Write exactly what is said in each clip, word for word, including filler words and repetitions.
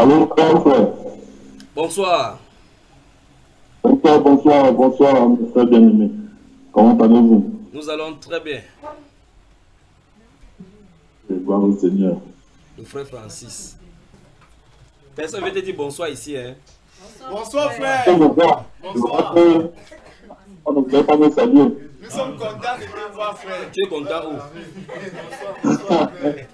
Allô, frère. Bonsoir. Bonsoir, bonsoir, bonsoir, mon frère bien-aimé. Comment allez-vous? Nous allons très bien. Gloire au Seigneur. Le frère Francis. Personne veut te dire bonsoir ici, hein? Bonsoir, frère. Bonsoir. Bonsoir. On ne peut pas me saluer. Nous sommes contents de te voir, frère. Tu es content où? Bonsoir, bonsoir, frère.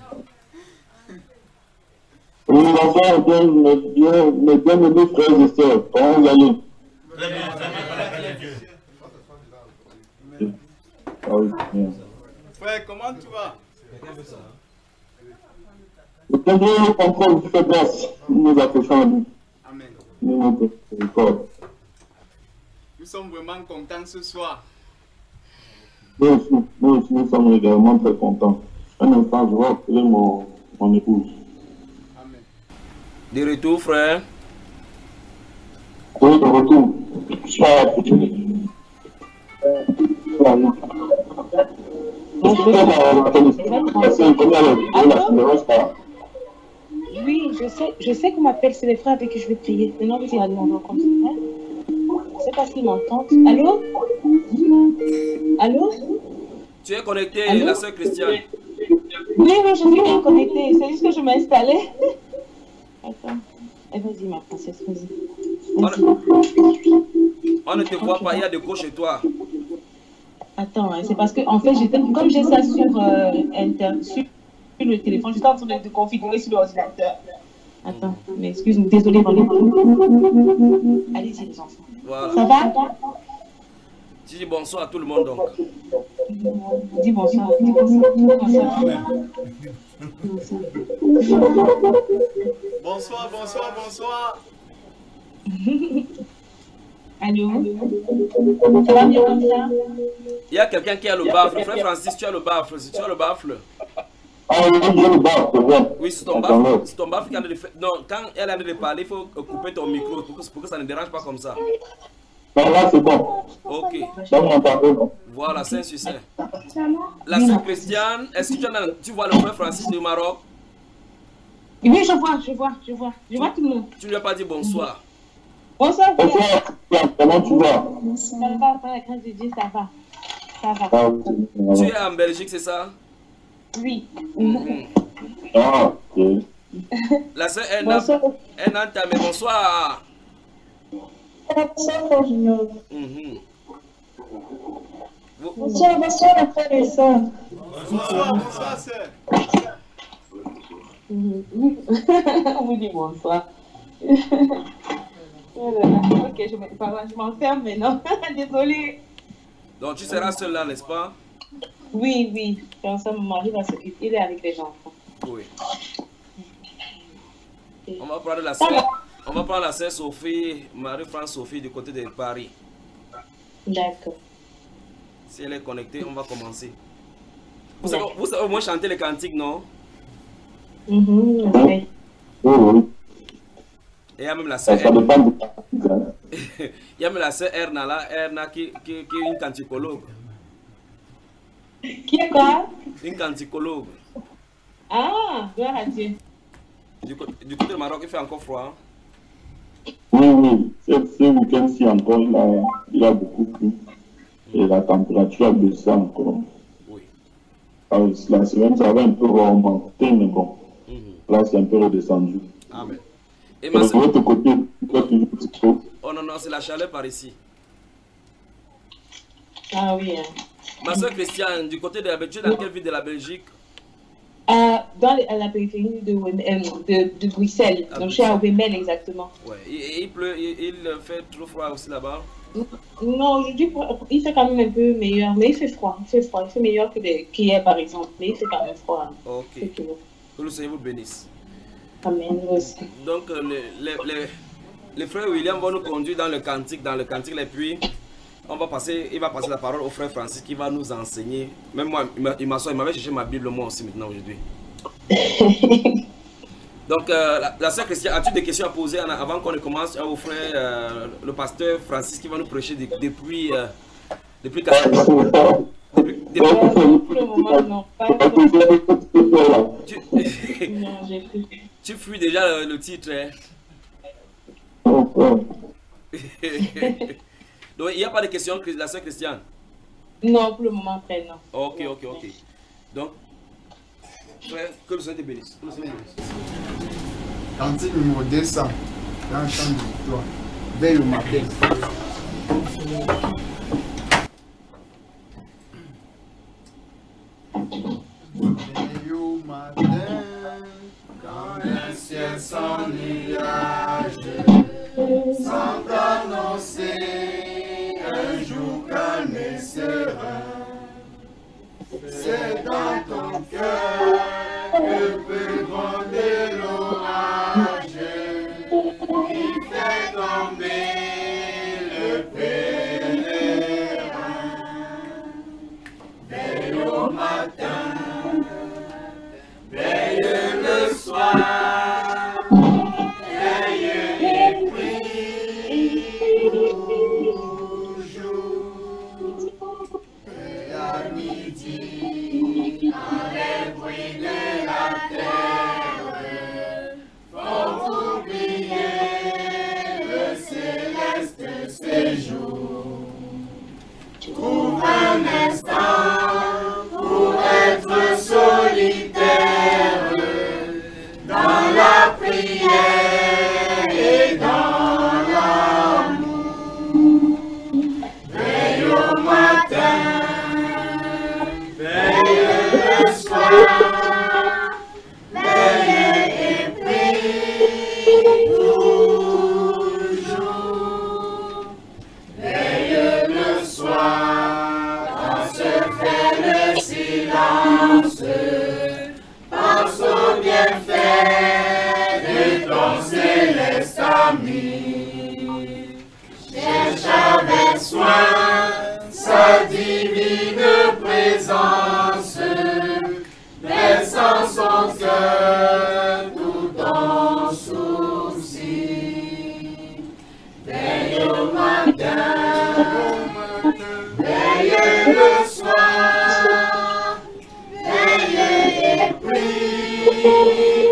Oui, bonsoir, bien, mes bien, mes bien-aimés frères et sœurs. Comment vous allez? Très bien, très bien. Ah oui, bien. Frère, comment tu vas? Le Seigneur contrôle du faiblesse. Nous nous accrochons à lui. Amen. Nous nous accrochons. Nous sommes vraiment contents ce soir. Nous aussi, nous aussi, nous sommes également très contents. Un instant, je vais appeler mon, mon épouse. Amen. De retour, frère. Oui, de retour. Soir. Oui, je sais, je sais qu'on m'appelle, c'est les frères avec qui je vais prier. Maintenant, vous allez m'envoyer comme ça. Hein? Je ne sais pas s'ils m'entendent. Allô? Allô? Tu es connecté, Allô? la sœur Christiane. Oui, oui, je suis bien connectée. C'est juste que je m'ai installée. Attends. Eh, vas-y, ma princesse, vas-y. On, Vas-y. on ne te voit pas, il y a de gauche chez toi. Attends, hein, c'est parce que, en fait, j'étais, comme j'ai ça sur, euh, inter, sur le téléphone, j'étais en train de, de configurer sur l'ordinateur. Attends, mais excuse-moi, désolée, vraiment. Allez-y, les enfants. Voilà. Ça va? Tu dis bonsoir à tout le monde donc. Dis bonsoir. Dis bonsoir. Bonsoir. Bonsoir, bonsoir, bonsoir. Allô? Ça va bien comme ça? Il y a quelqu'un qui a le baffle. Frère Francis, tu as le baffle. Si tu as le baffle. Ah oui, je le bats, c'est vrai. Oui, c'est ton baffle. C'est ton baffle qui a de faire. Non, quand elle a de parler, il faut couper ton micro pour que, pour que ça ne dérange pas comme ça. Ben là, c'est bon. Ok. Là, vous m'entendez, non? Voilà, c'est un succès. La sœur Christiane, est-ce que tu, as, tu vois le frère Francis du Maroc? Oui, je vois, je vois, je vois. Je vois tout le monde. Tu ne lui as pas dit bonsoir. Bonsoir, frère. Bonsoir, comment tu vas? Ça va, par la grâce de Dieu, ça va. Ça va. Ah oui, Tu es en Belgique, c'est ça? Oui. Mhm. ah, ok. La sœur Erna, Bonsoir. Erna Tamé, bonsoir. Bonsoir, frère Junior. Mhm. Vous- Bonsoir, bonsoir, les frères et sœurs. Bonsoir, bonsoir, sœur. On vous dit bonsoir. Oh là là. Ok, je me- pardon, je m'enferme maintenant. Désolée. Donc tu seras seul là, n'est-ce pas? Oui, oui. Comme ça, mon mari va s'occuper. Il est avec les enfants. Oui. On va prendre la Ça sœur. va. On va prendre la sœur Sophie, Marie-France Sophie du côté de Paris. D'accord. Si elle est connectée, on va commencer. Vous savez, vous savez au moins chanter les cantiques, non? Mhm, ok. Oui, oui. Et il y a même la Ça, sœur ça Erna. dépend du temps. Il y a même la sœur Erna là, Erna qui, qui, qui est une canticologue. Qui est quoi? Une canticologue. Ah, gloire à Dieu. Du, côté- du côté du Maroc, il fait encore froid. Hein? Oui, oui. Ce, ce week-end-ci encore, il a, il a beaucoup plu. Et la température a baissé encore. Oui. Ah oui, la semaine, ça va un peu remonter, mais bon. Mhm. Là, c'est un peu redescendu. Amen. Et Et ma de sœur... votre côté, toi, tu es petit peu. Oh non, non, c'est la chaleur par ici. Ah oui. Hein. Ma soeur Christiane, du côté de la Belgique, dans quelle ville de la Belgique? Euh, dans les- à la périphérie de, Wem- euh, de, de Bruxelles. À Donc, je suis à Bruxelles. Wemel exactement. Ouais. Et, et il pleut, il, il fait trop froid aussi là-bas. Non, aujourd'hui, il fait quand même un peu meilleur, mais il fait froid. Il fait froid. Il fait meilleur que des- qu'hier, par exemple. Mais il fait quand même froid. Ok. C'est tout. Que le Seigneur vous bénisse. Amen, nous aussi. Donc, euh, les, les, les, les frères William vont nous conduire dans le cantique, dans le cantique, et puis on va passer, il va passer la parole au frère Francis qui va nous enseigner. Même moi, il m'a- il m'assoit, il m'avait cherché ma Bible moi aussi maintenant aujourd'hui. Donc, euh, la, la sœur Christiane, as-tu des questions à poser en- avant qu'on ne commence au frère, euh, le pasteur Francis qui va nous prêcher de- depuis, euh, depuis quatre depuis- depuis- Euh, pour le moment, non. Pas trop. tu, Non, j'ai fait. tu fuis déjà déjà le, le titre. Hein. Oh, oh. Donc, il n'y a pas de questions, la sœur Christiane? Non, pour le moment, frère, non. Ok, ok, ok. Donc, frère, que le Seigneur te bénisse. Que le Seigneur te bénisse. Cantique numéro deux cents. Dans le chant de victoire. Veille au matin. Veille au matin, quand le ciel sans nuage semble annoncer un jour calme et serein. C'est dans ton cœur que peut gronder l'orage qui fait tomber le pèlerin. Veille au matin, veille le soir, veille et prie toujours. Et à midi, quand les bruits de la terre font oublier le céleste séjour, trouve un instant pour être solitaire dans la prière et dans l'amour. Veille au matin, veille le soir, veille et prie toujours. Veille le soir, quand se fait le silence, pense au bienfait de ton céleste ami. Cherche avec soin sa divine présence, versant son cœur tout en souci. Veille au matin, veille le soir, veille et prie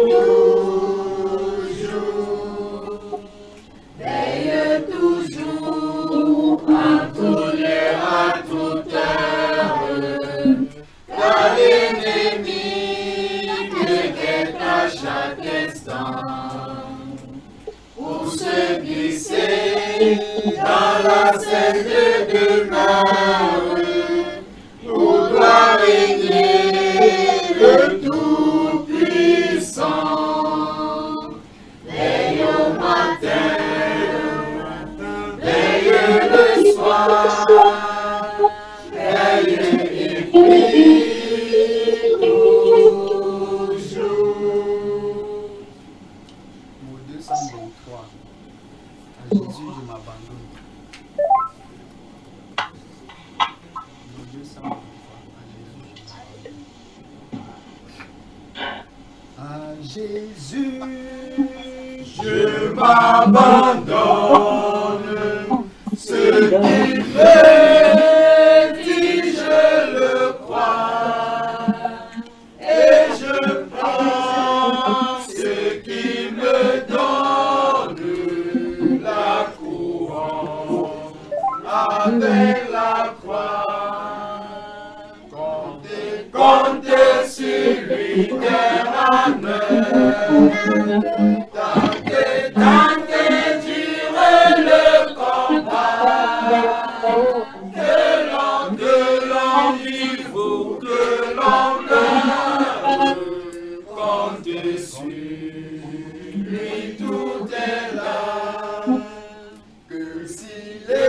toujours. Veille toujours, à tout lieu, à toute heure, car l'ennemi te guette à chaque instant pour se glisser dans la scène de demeure où doit régner le Tout-Puissant. Veille au matin, veille le soir, veille et prie toujours. Mot deux cent vingt-trois. À Jésus, je m'abandonne. Mot deux cent vingt-trois. À Jésus, je m'abandonne. Ce qu'il fait, dit, je le crois. Et je prends ce qu'il me donne, la couronne avec la croix. Comptez, comptez sur lui, terre à Tentez, tentez, dure le combat. Que l'on, que l'on vive ou que l'on meure, comptez sur lui, tout est là. Que si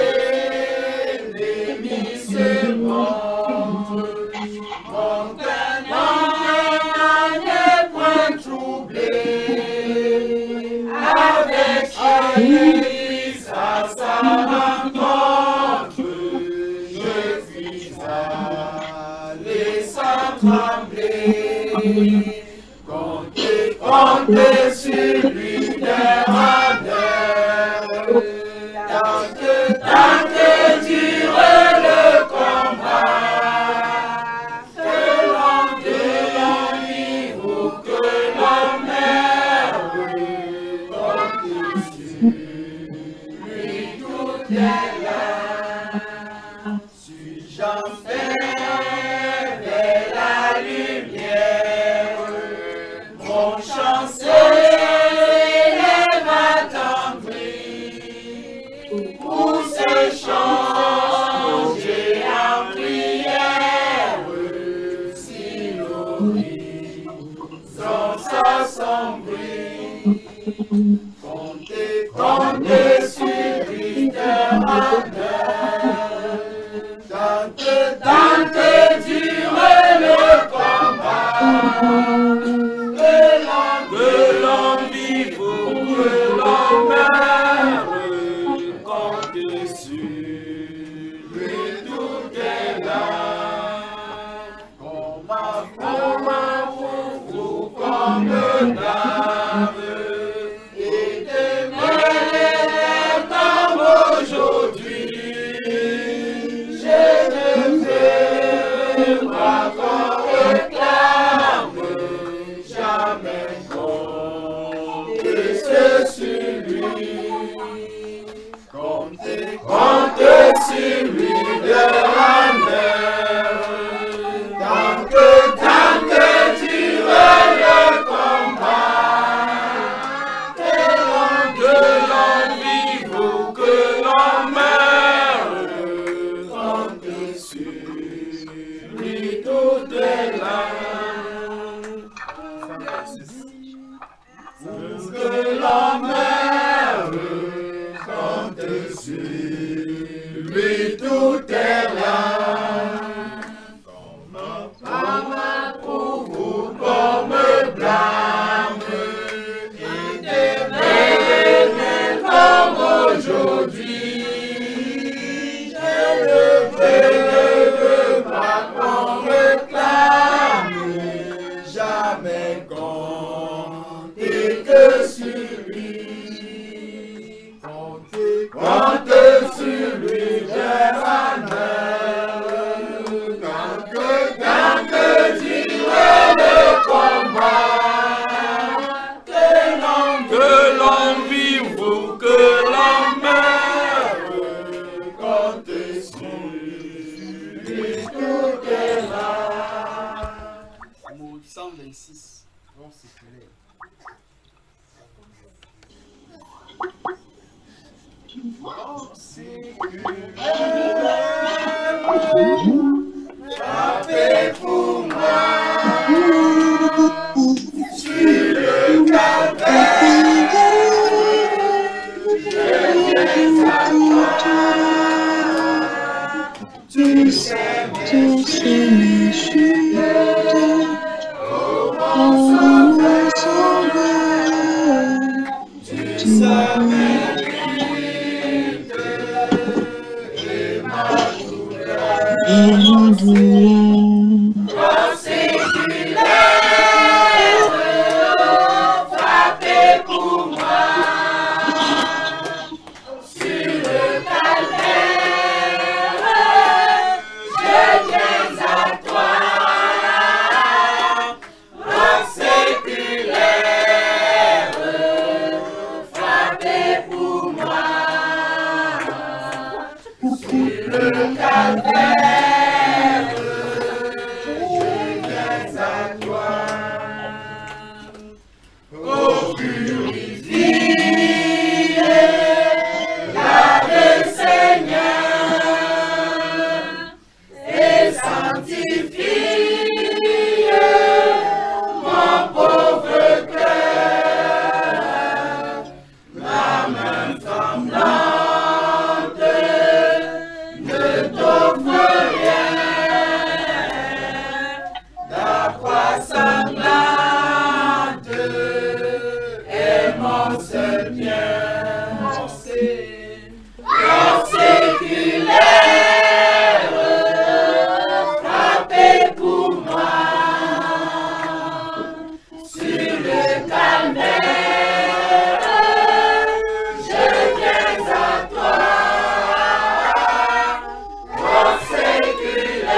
l'ennemi se montre, mon cœur n'est point troublé. Avec Jésus à sa rencontre, je suis allé sans trembler. Comptez, comptez sur lui, terre à terre. Tant que, tant que dure le combat, que l'on vive ou que l'on meure, Comptez, comptez sur l'éternel. Tant que, tant que dure le combat, que l'on vive ou que l'on meure, comptez sur lui, tout est là. Comment, comment vous, vous comme d'âme, et demain comme aujourd'hui, je ne vais pas qu'on réclame jamais compter sur lui. Comptez, comptez sur lui de la mer. Tant que, tant que dure le combat, que l'on vive ou que l'on meure, comptez sur lui, tout est là. Que l'on meure, comptez sur lui, tout est là. Comme pour vous, comme blâme, éternel comme aujourd'hui, je ne veux pas qu'on réclame jamais compter que sur lui. Comptez, comptez sur lui, l'éternel. Tant que, tant que dure le combat, que l'on, que l'on vive ou que l'on meure, comptez sur lui, tout est là. Mot cent vingt-six, non séculaire. Oh, séculaire, frappez pour moi sur le calvaire. Je viens à toi, tu sais mes chutes, oh mon sauveur, tu sais mes limites et ma douleur. Oh séculaire, frappez pour moi sur le calvaire. Je viens à toi, oh séculaire, frappez pour moi sur le calvaire. Je viens à toi, oh purifie, lavez Seigneur, et sanctifie mon pauvre cœur. Ma main tremblante ne t'offre rien, la croix sanglante est mon seul bien. Oh séculaire, frappez pour moi sur le calvaire. Je viens à toi, oh séculaire,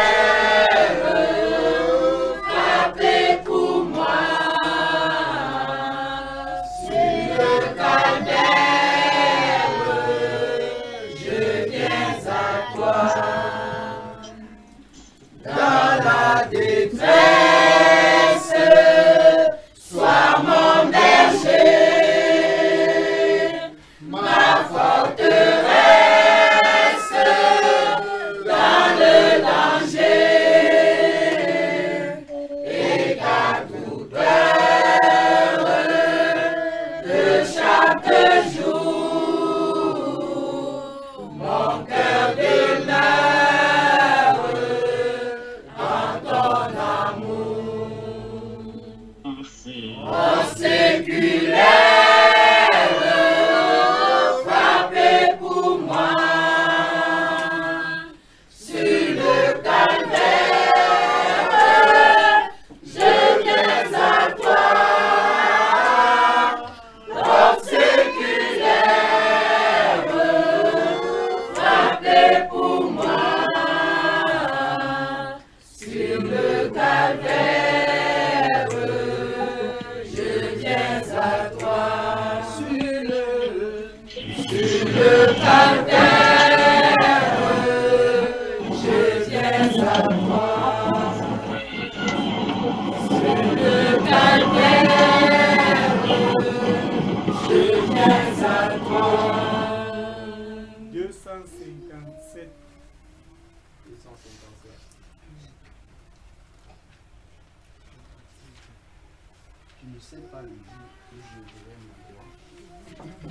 frappez pour moi sur le calvaire. Je viens à toi, dans la détresse, sois mon berger, ma forteresse, dans le danger, et qu'à toute heure de ne sais pas le jour où je verrai ma gloire.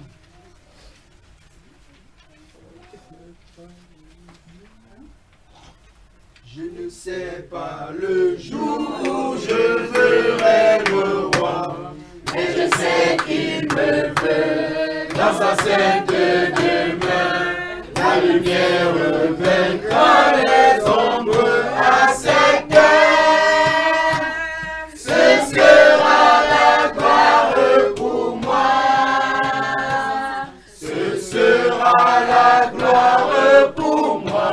Je ne sais pas le jour où je verrai le roi, mais je sais qu'il me veut dans sa sainte demeure. La lumière vaincra les ombres à cette heure. Ce sera la gloire pour moi. Ce sera la gloire pour moi.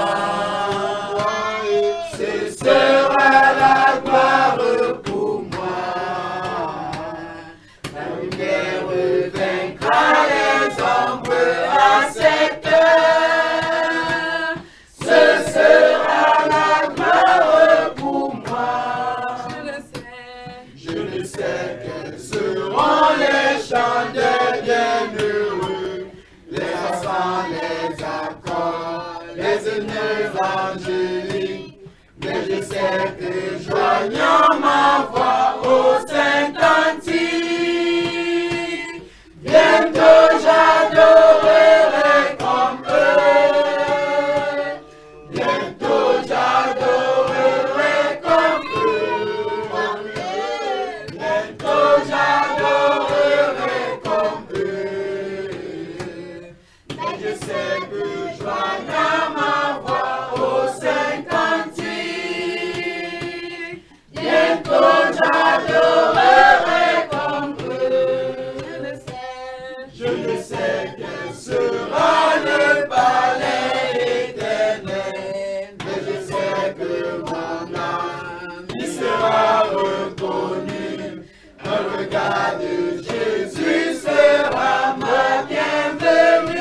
Ce sera la gloire pour moi. La lumière vaincra les ombres à cette heure. Ce sera la gloire pour moi. Je le sais. Je le sais quels seront les chants des bienheureux, les accents, les accords, les hymnes angéliques. Mais je sais que joignant ma voix au Saint-Cantique, bientôt j'adorerai comme eux. Bientôt j'adorerai comme eux. Bientôt j'adorerai comme eux. Mais je sais que joignant ma voix au Saint-Cantique, bientôt j'adorerai comme eux. Je le sais, je le sais quel sera le palais éternel. Mais je sais que mon âme y sera reconnue. Un regard de Jésus sera ma bienvenue.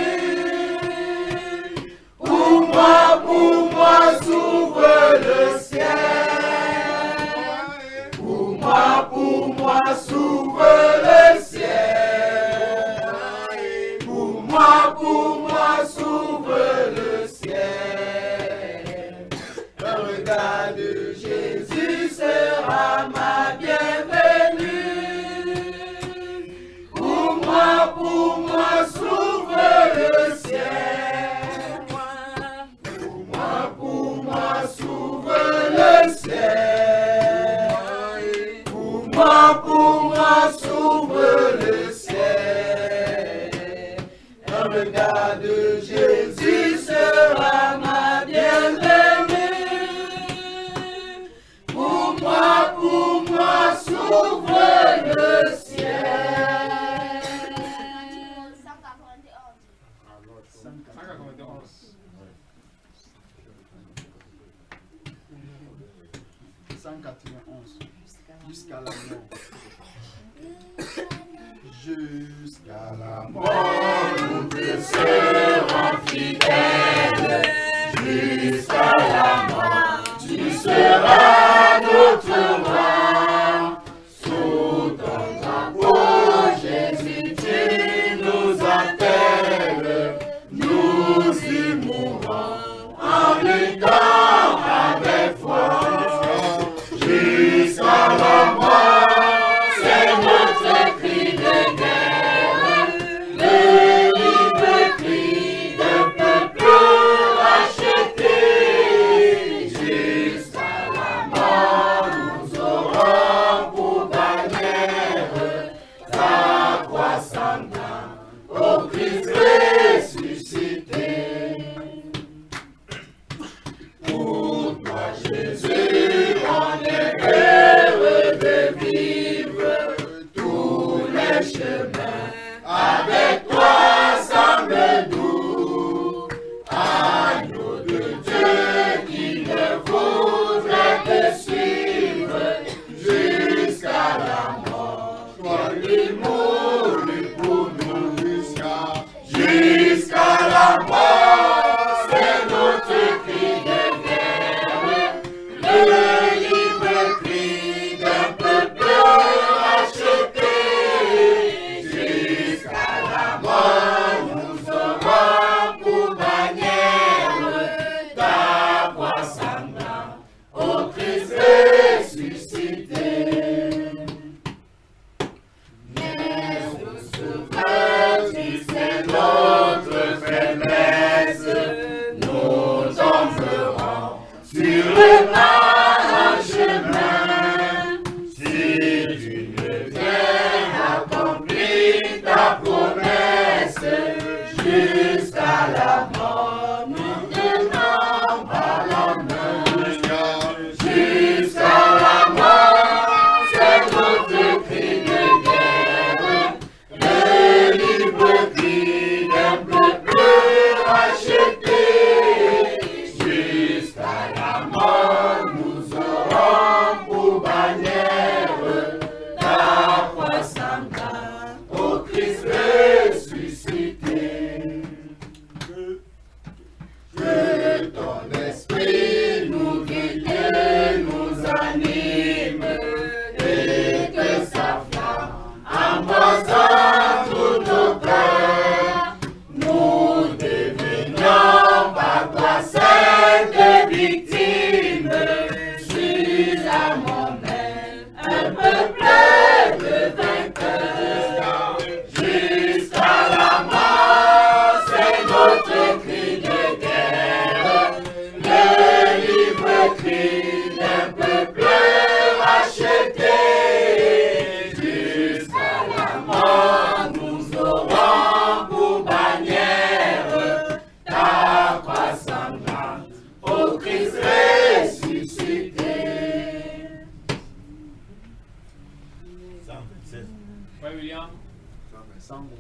Pour moi, pour moi s'ouvre le ciel. Pour moi, pour moi s'ouvre le ciel. Pour moi, pour moi s'ouvre le ciel. Un regard de Jésus sera ma bienvenue. Pour moi, pour moi s'ouvre le ciel. Pour moi, pour moi s'ouvre le ciel. Pour moi, pour moi s'ouvre le ciel. Un regard de Jésus sera ma bienvenue. Pour moi, pour moi s'ouvre le ciel. cent quatre-vingt-onze. Jusqu'à la mort. Jusqu'à la mort, nous te serons fidèles. Jusqu'à la mort, tu seras notre roi. Sous ton drapeau, Jésus, tu nous appelles. Nous y mourrons en luttant avec foi. Jusqu'à la mort, c'est notre cri de guerre, le libre cri d'un peuple racheté. Jusqu'à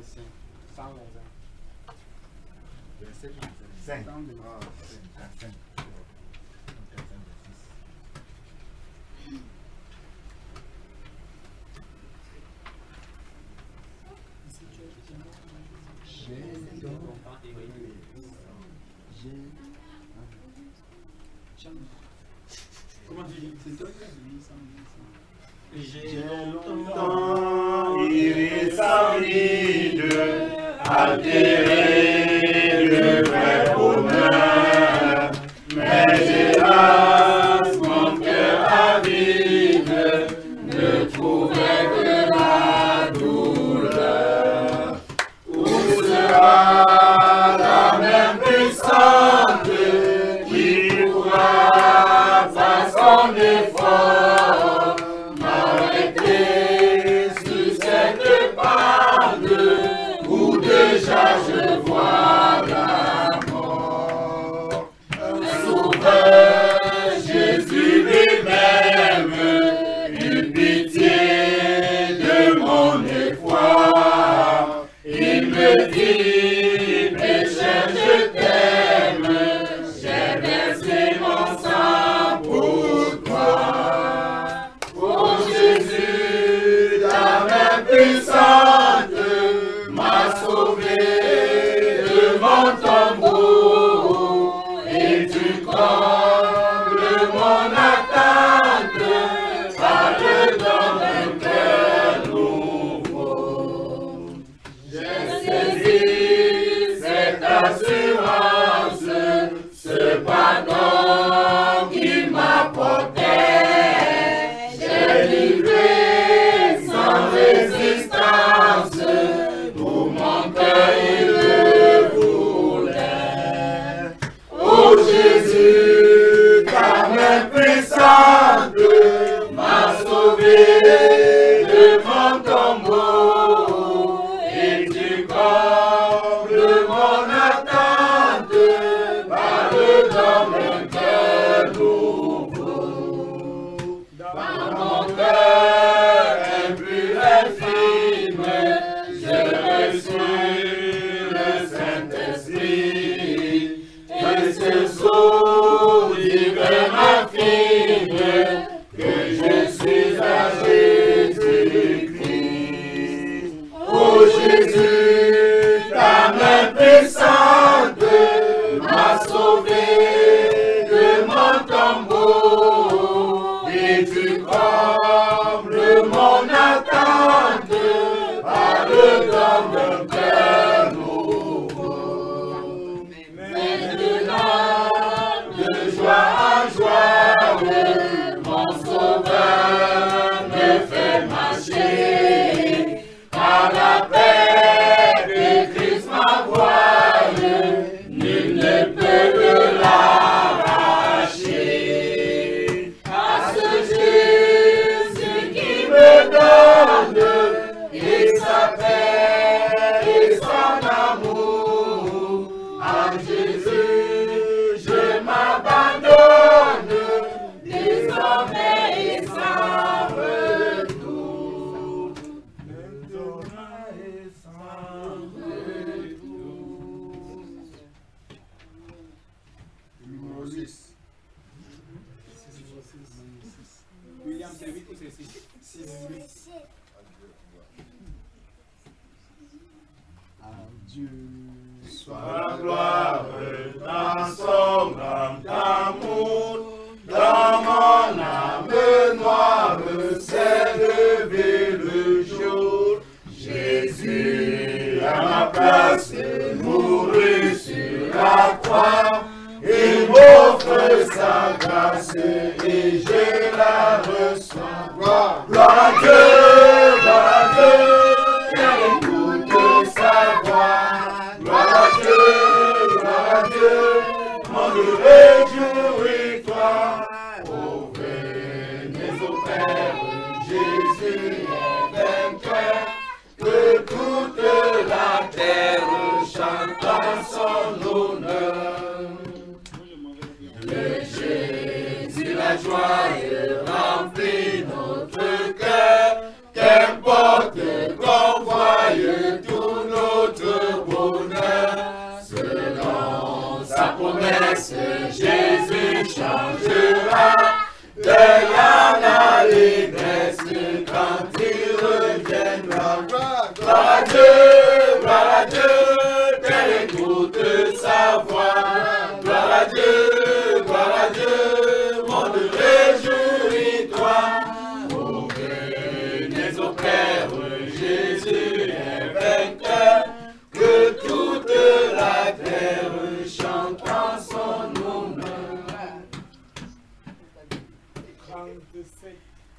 cinq. Comment tu dis? C'est toi qui as dit ça. J'ai longtemps irrité sa vide, altéré le vrai bonheur, mais hélas, mon cœur avide ne trouvait que la douleur. Où sera la même puissante qui pourra par son effort m'arrêter sur cette bande où déjà je vois la mort. Un sauveur, Jésus lui-même, eut pitié de mon effroi. Il me dit, pécheur, je t'aime, j'ai versé mon sang pour toi. Oh Jésus, ta main puissante m'a sauvé de mon tombeau, et tu combles mon attente par le don d'un cœur nouveau. J'ai saisi cette assurance, ce pardon qui m'apportait. J'ai livré sans résistance, pour mon cœur il le voulait. Oh Jésus, ta main puissante m'a sauvé de mon tombeau, et tu combles mon attente par le don d'un cœur nouveau. Dans mon cœur impur infime, je reçois le Saint-Esprit, et ce sceau divin m'affirme que je suis à Jésus-Christ. Oh Jésus, ta main puissante m'a sauvé de mon tombeau, et tu combles mon attente par le don d'un cœur nouveau. Maintenant, de joie en joie, mon sauveur me fait marcher par la paix que Christ m'envoie. Nul ne peut me l'arracher. À ce Jésus qui me donne et sa paix et son amour, à Jésus je m'abandonne, désormais et sans retour. Désormais et sans retour. Numéro six. William, c'est huit ou c'est six? Adieu. Soit la gloire dans son âme d'amour, dans mon âme noire s'est levé le jour. Jésus à ma place mourut sur la croix, il m'offre sa grâce et je la reçois. Gloire, gloire à Dieu, gloire à Dieu, qui écoute sa voix. Gloire à Dieu, gloire à Dieu, mon réjouis toi. Oh, venez au Père, Jésus est vainqueur, que toute la terre chante en son honneur. Le Jésus, la joie remplit notre cœur, qu'importe qu'on voie tous nos trente-sept.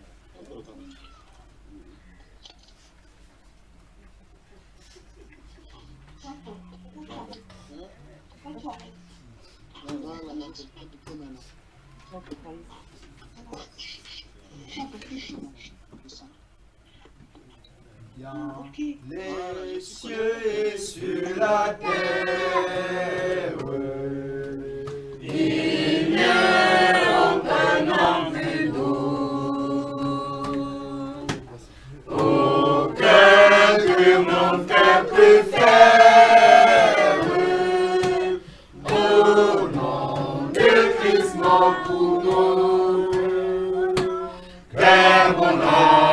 Les cieux et sur la terre, il n'y a aucun homme plus doux, aucun que mon cœur peut faire, au nom de Christ mort pour nous, quel bon nom.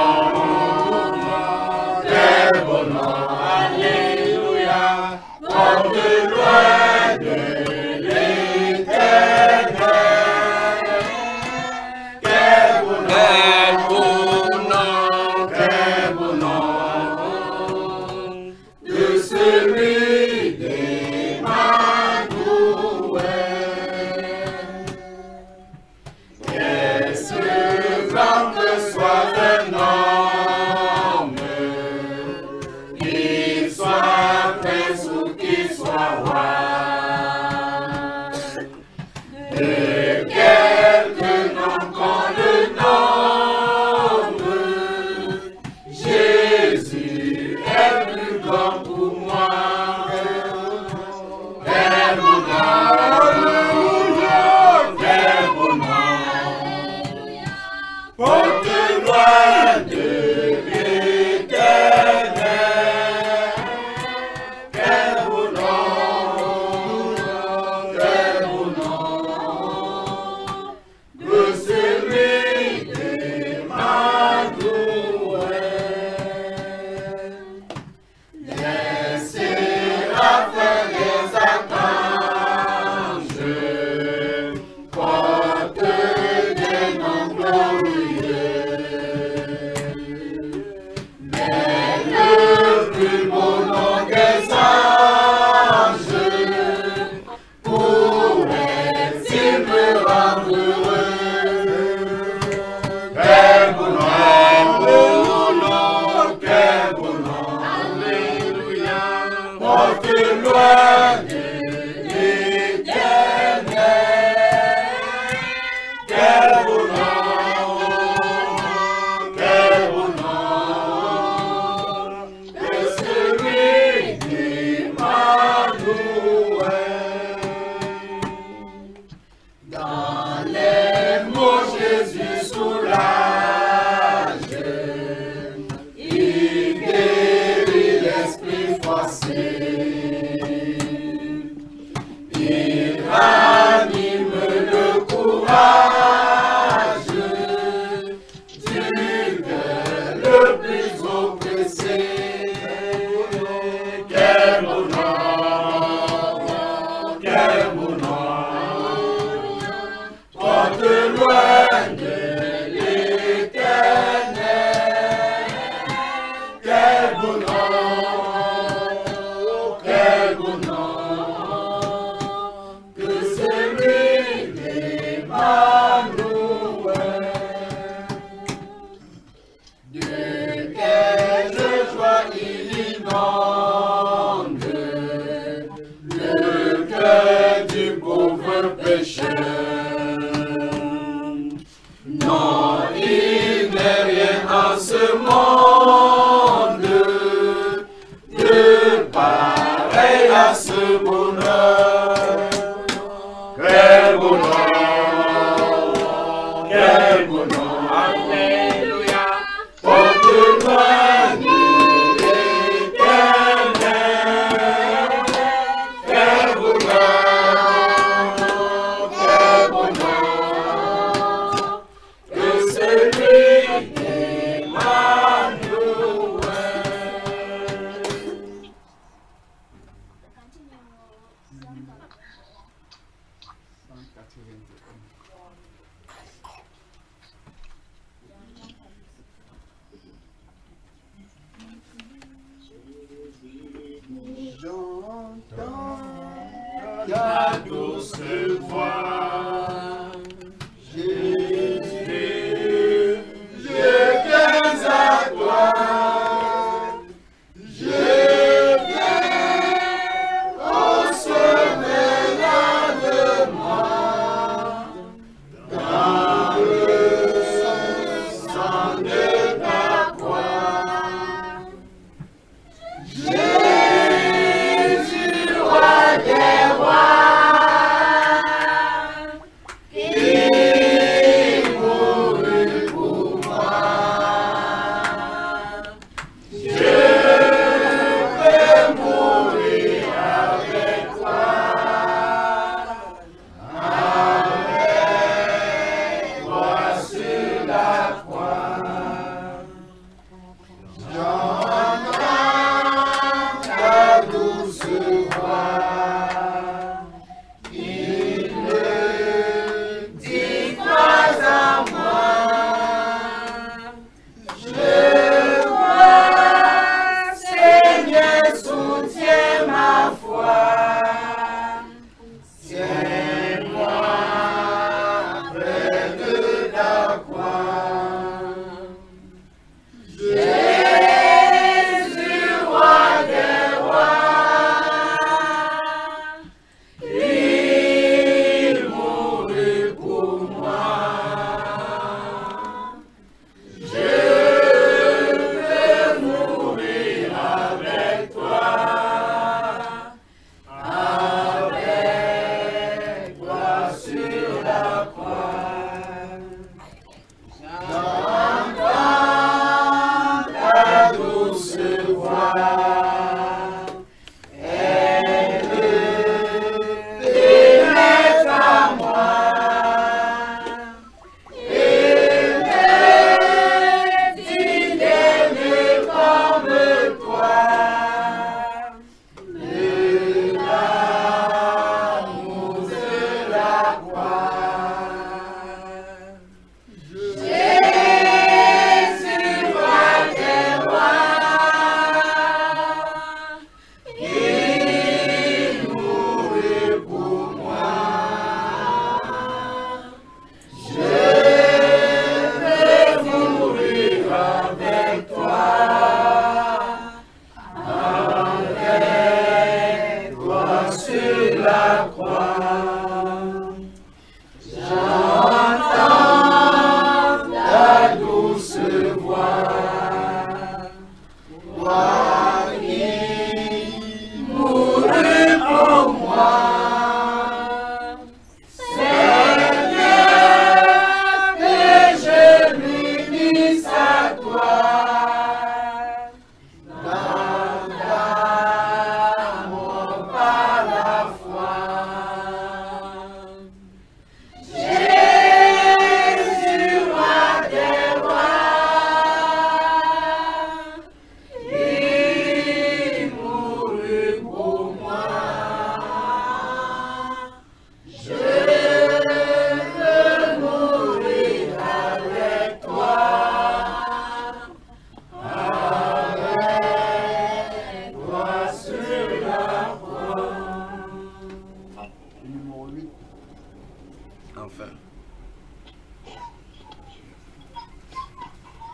Ta douce voix, Jésus.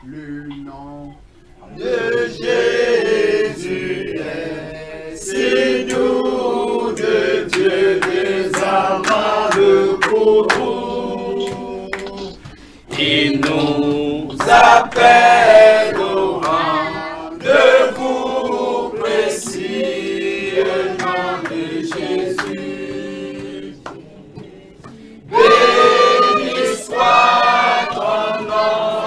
Le nom de Jésus est signe de Dieu des amables pour nous. Il nous appelle au rang de vous précieux nom de Jésus. Béni soit ton nom.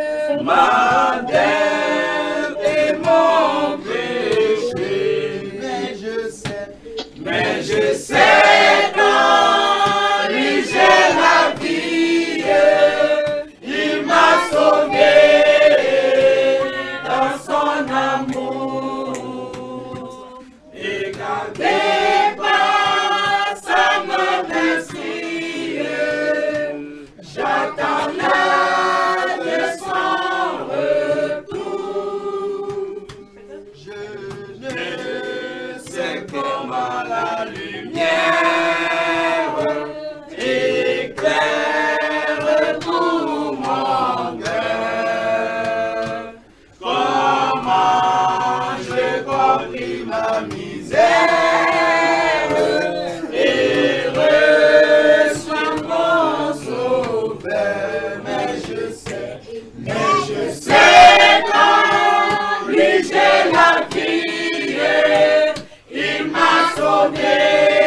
Ma dette et mon péché. amour et gardé par sa main d'esprit. J'attends l'heure de son retour. Je ne sais comment la lumière éclaire tout mon cœur. Comment j'ai compris ma misère et reçu mon sauveur. Mais je sais, mais je sais quand lui j'ai la vie, il m'a sauvé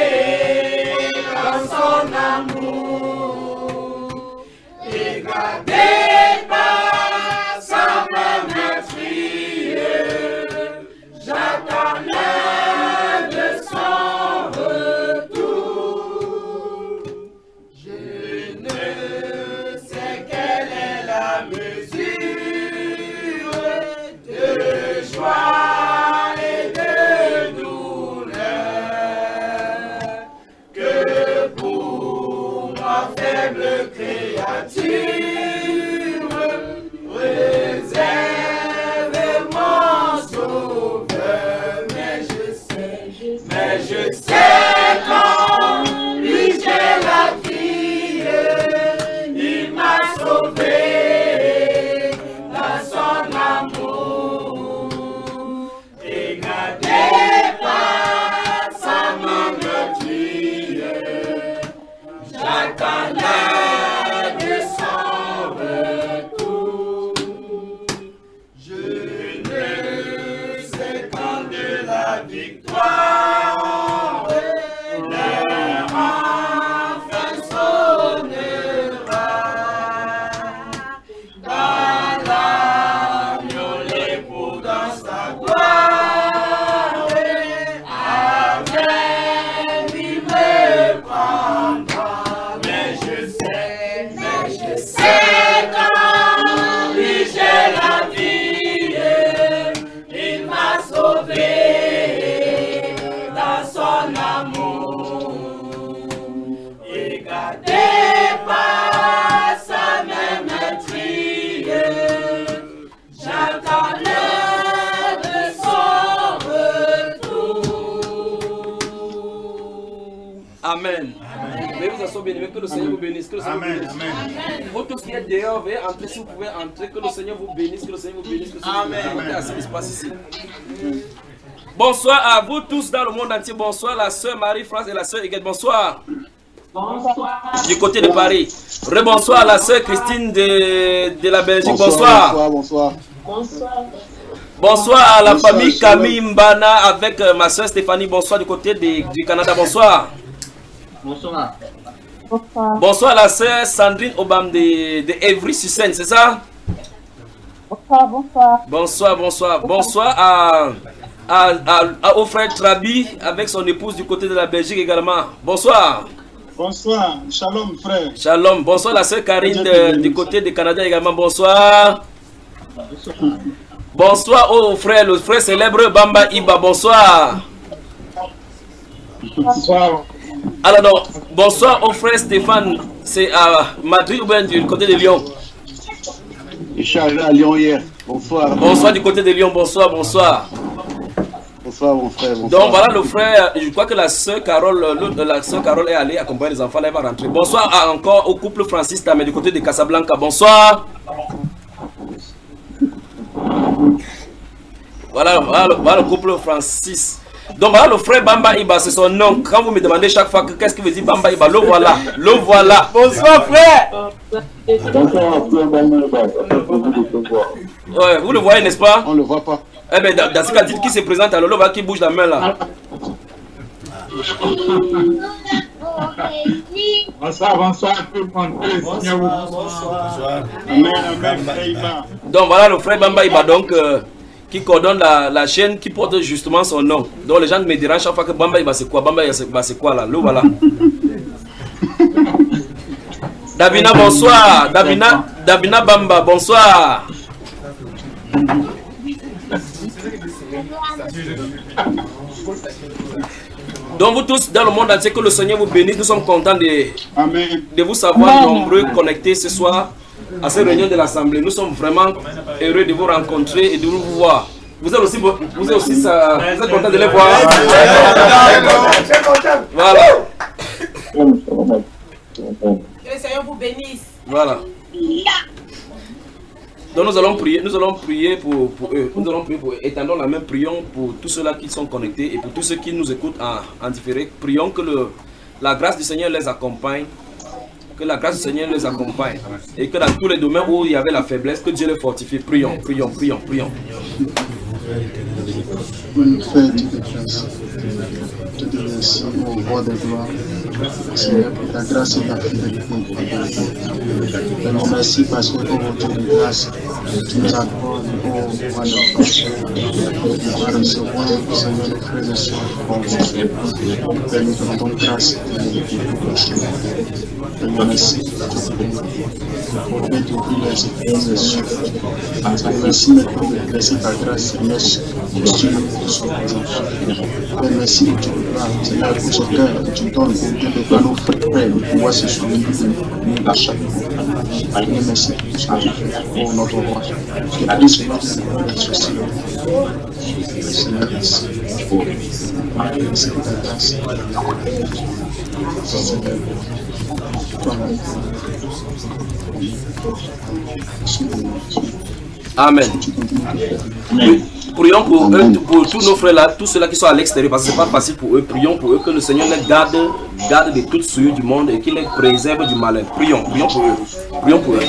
dans son amour et gardé par sa main meurtrière. J'attends l'heure de son retour. Je ne sais quelle est la mesure de joie et de douleur que pour ma faible créature réserve mon sauveur. Mais je sais, mais je sais quand lui j'ai la vie, il m'a sauvé dans son amour et gardé par sa main meurtrière. J'attends l'heure de son retour. Je ne sais quand de la victoire l'heure enfin sonnera. Dans l'agneau l'époux dans sa gloire, avec lui me prendra. Mais je sais, mais je sais quand lui j'ai la vie, il m'a sauvé dans son amour et gardé par sa main meurtrière. J'attends l'heure de son retour. Amen. Veuillez vous asseoir, bien-aimés, que le Seigneur vous bénisse, que le Seigneur vous bénisse. Vous tous qui êtes dehors, veuillez entrer si vous pouvez entrer, que le Seigneur vous bénisse, que le Seigneur vous bénisse, que le Seigneur vous bénisse. Regardez ce qui se passe ici. Bonsoir à vous tous dans le monde entier. Bonsoir la sœur Marie-France et la sœur Eguette. Bonsoir. Bonsoir. Du côté de Paris. Rebonsoir à la sœur Christine de, de la Belgique. Bonsoir. Bonsoir, bonsoir. Bonsoir. Bonsoir à la Bonsoir, famille shalom. Camille Mbana avec euh, ma sœur Stéphanie. Bonsoir du côté de- du Canada. Bonsoir. Bonsoir. Bonsoir. Bonsoir à la sœur Sandrine Obam de, de Évry-sur-Seine, c'est ça? Bonsoir. Bonsoir. Bonsoir, bonsoir. Bonsoir à, à, à, à- au frère Trabi avec son épouse du côté de la Belgique également. Bonsoir. Bonsoir, shalom frère. Shalom. Bonsoir la sœur Karine de- du côté du Canada également. Bonsoir. Bonsoir au frère, le frère célèbre Bamba Iba. Bonsoir. Bonsoir. Alors donc, bonsoir au frère Stéphane. C'est à Madrid ou bien du côté de Lyon? Je suis arrivé à Lyon hier. Bonsoir. Bonsoir du côté de Lyon. Bonsoir, bonsoir. Bonsoir mon frère. Bonsoir. Donc voilà le frère, je crois que la sœur Carole, l'autre- la sœur Carole est allée accompagner les enfants, là elle va rentrer. Bonsoir à- encore au couple Francis Tamé du côté de Casablanca. Bonsoir. Voilà, voilà, le- voilà le couple Francis. Donc voilà le frère Bamba Iba, c'est son nom. Quand vous me demandez chaque fois que qu'est-ce que veut dire Bamba Iba, le voilà, le voilà. Bonsoir frère. Bonsoir, frère Bamba. Ouais, vous le voyez n'est-ce pas? On le voit pas. Eh bien dans, dans ce cas, dites qui se présente alors, le voilà qui bouge la main là. Bonsoir, bonsoir tout le monde. Bonsoir, bonsoir. Amen, amen, frère Iba. Donc voilà le frère Bamba Iba donc euh, qui coordonne la, la chaîne qui porte justement son nom. Donc les gens me diront chaque fois que Bamba Iba c'est quoi, Bamba Iba c'est quoi là, le voilà. Davina bonsoir, Davina, Davina Bamba bonsoir. Donc vous tous dans le monde entier, que le Seigneur vous bénisse. Nous sommes contents de, Amen. de vous savoir nombreux connectés ce soir à cette réunion de l'Assemblée. Nous sommes vraiment heureux de vous rencontrer et de vous voir. Vous êtes aussi, vous êtes aussi ça, vous êtes content de les voir. Voilà. Que le Seigneur vous bénisse. Voilà. Donc nous allons prier, nous allons prier pour, pour eux. Nous allons prier pour eux. Étendons la même prions pour tous ceux-là qui sont connectés et pour tous ceux qui nous écoutent en, en différé. Prions que le, la grâce du Seigneur les accompagne. Que la grâce du Seigneur les accompagne. Et que dans tous les domaines où il y avait la faiblesse, que Dieu les fortifie. Prions, prions, prions, prions. Nous faisons toute grâce. Je te remercie, au roi de gloire, Seigneur, pour ta grâce et ta fidélité. Je te remercie parce que, au retour de grâce, tu nous accordes, au roi de gloire, de pouvoir recevoir, Seigneur, les frères et sœurs, Père, nous te rendons grâce et fidélité. Je te remercie pour que tu ouvres les frères et sœurs. Je te remercie maintenant de laisser ta grâce, Seigneur, sur nous ce présent. Merci pour ton plan, Seigneur, pour ce cœur que tu donnes, pour que nos frères de pouvoir se souvenir de nous à chaque fois. Merci pour tout ce que tu fais pour notre roi. Je te prie, Seigneur, de nous associer. Seigneur, merci. Merci pour ta grâce. Seigneur, Amen. Oui. Prions pour eux, pour tous nos frères là, tous ceux-là qui sont à l'extérieur, parce que ce n'est pas facile pour eux. Prions pour eux que le Seigneur les garde, garde de toute souillure du monde et qu'il les préserve du malin. Prions, prions pour eux. Prions pour eux.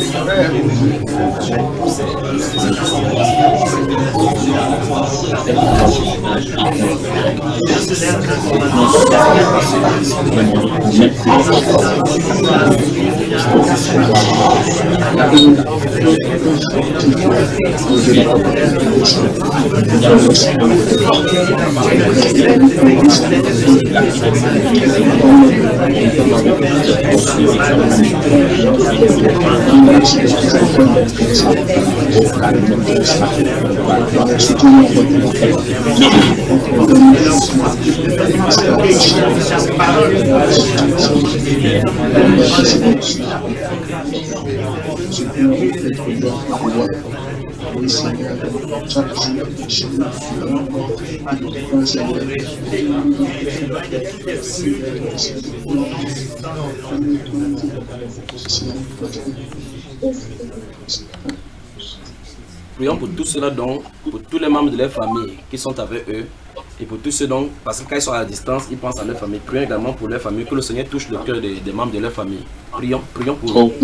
Prions pour tous ceux-là, donc, pour tous les membres de leur famille qui sont avec eux, et pour tous ceux donc, parce que quand ils sont à la distance, ils pensent à leur famille. Prions également pour leur famille, que le Seigneur touche le cœur des, des membres de leur famille. Prions, prions pour eux.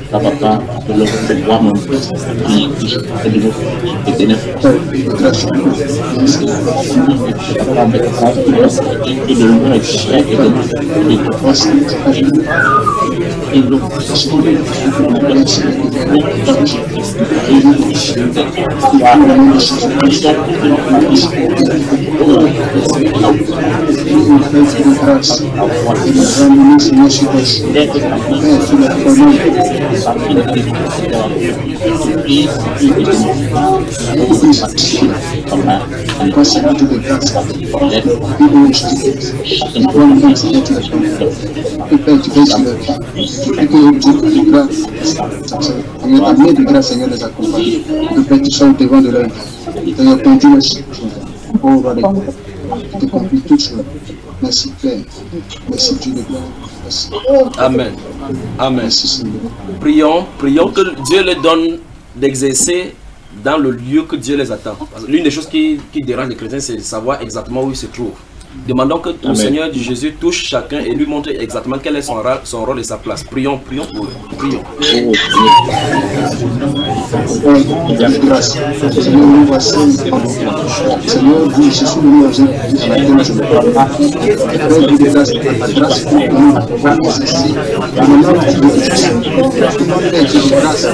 Amener de grâce, Seigneur, les accompagne. Le Père, tu sois au devant de leur vie. Seigneur, conduis les oh, roi de gloire. Tu compris toutes choses. Merci, Père. Merci, Dieu de gloire. Merci. Amen. Amen. Merci, prions, prions que Dieu les donne d'exercer dans le lieu que Dieu les attend. L'une des choses qui, qui dérange les chrétiens, c'est de savoir exactement où ils se trouvent. Demandons que le Seigneur du Jésus touche chacun et lui montre exactement quel est son, son rôle et sa place. Prions, prions pour eux. Prions. Seigneur, nous voici. Seigneur, vous, je suis venu aux œuvres à laquelle je ne parle pas. Père, de grâce, ta grâce pour nous pouvoir exercer le moment de justice. Père, de grâce,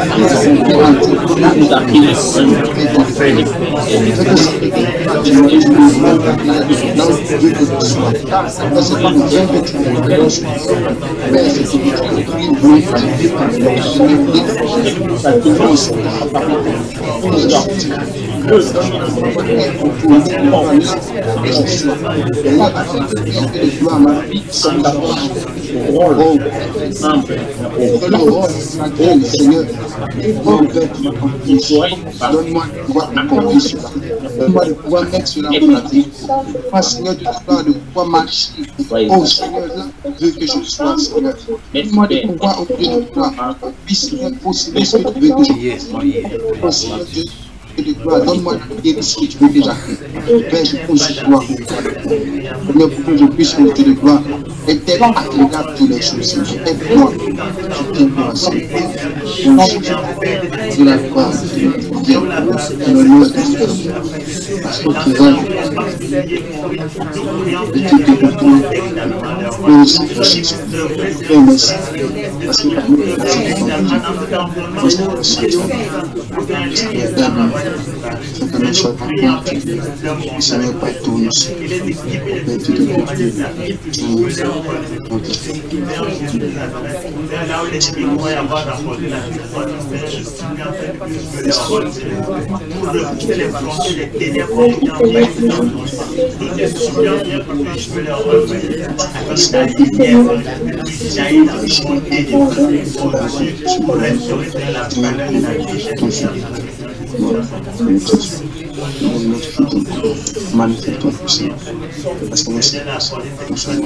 non, Dieu que tu sois. Mais c'est pas le bien que tu me regardes, mais c'est que tu me voulais faire par le nom de Dieu. Donne-moi de pouvoir accomplir cela. Donne-moi de pouvoir mettre cela en pratique. Moi, Seigneur, de pouvoir de pouvoir marcher. Oh Seigneur, là, je veux que je sois, Seigneur. Donne-moi de pouvoir, au Dieu de pouvoir, Seigneur, posséder ce que tu veux que je fasse. Oh Seigneur, Dieu de gloire, donne-moi la guérison que tu veux déjà faire. Père, je pose sur toi pour toi. Seigneur, pour que je puisse, au Dieu de gloire, être agréable toutes les choses. Aide-moi. Je t'aime pour Seigneur. C'est la gloire. C'est le nom de Dieu. Parce que tu vas. Et tu te retrouves. Oh Seigneur Jésus. Oh merci. Parce que la gloire est dans que nous soyons contentés, Seigneur, pas tous nous, mais tu te confies, tu nous manifeste ton puissance. Parce que nous sommes nous sommes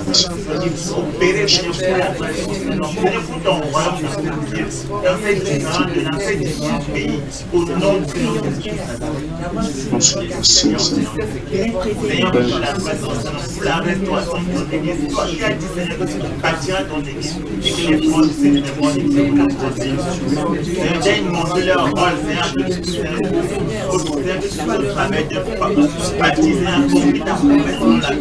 baptiser un conduit à remettre dans la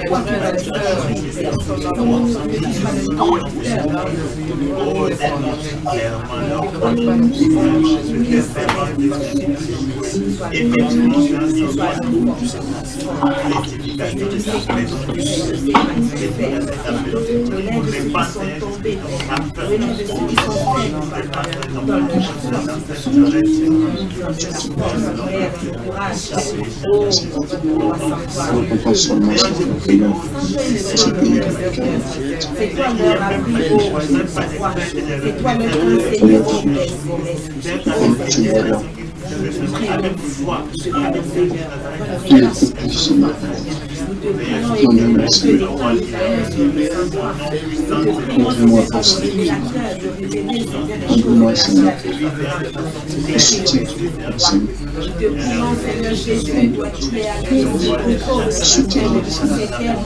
nous comptons seulement sur le pays, ce pays c'est toi leur abri, c'est toi leur Seigneur. avec foi, qui est puissant. Nous nous remercions. Conduis-moi pour ce Conduis-moi, Seigneur. Et soutiens, Seigneur. Soutiens-moi, Seigneur.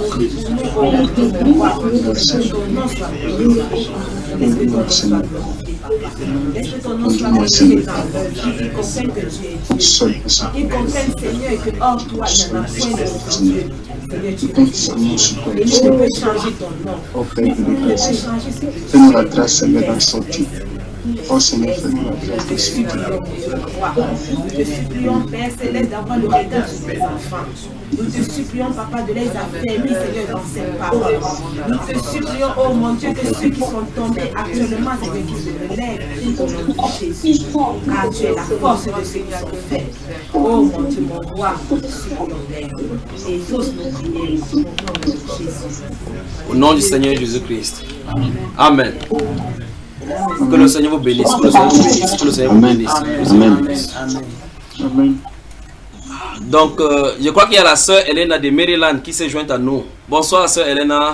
Conduis-moi, Seigneur. Est-ce que ton nom soit glorifié dans leur vie, qu'ils comprennent que tu es Dieu, qu'ils comprennent, Seigneur, et que hors toi, il n'y en a point de Dieu. Seigneur, tu es Dieu. Et nous, on peut changer ton nom. Oh Père de grâce, fais-nous la grâce, Seigneur, d'en sortir. Oh Seigneur, fais-nous la grâce de sortir. Nous te supplions, Père Céleste, d'avoir le regard sur tes enfants. Nous te supplions, Papa, de les affermir, Seigneur, dans cette parole. Nous te supplions, oh mon Dieu, que ceux qui sont tombés actuellement, Seigneur, qui se relèvent au nom de Jésus. Car tu es la force de ce qui te fait. Oh mon Dieu, mon roi, nous te supplions, Père. Et exauce nos prières au nom de Jésus. Au nom du Seigneur Jésus-Christ. Amen. Que le Seigneur vous bénisse. Que le Seigneur vous bénisse. Que le Seigneur vous bénisse. Amen. Amen. Donc, euh, je crois qu'il y a la sœur Elena de Maryland qui s'est jointe à nous. Bonsoir, sœur Elena.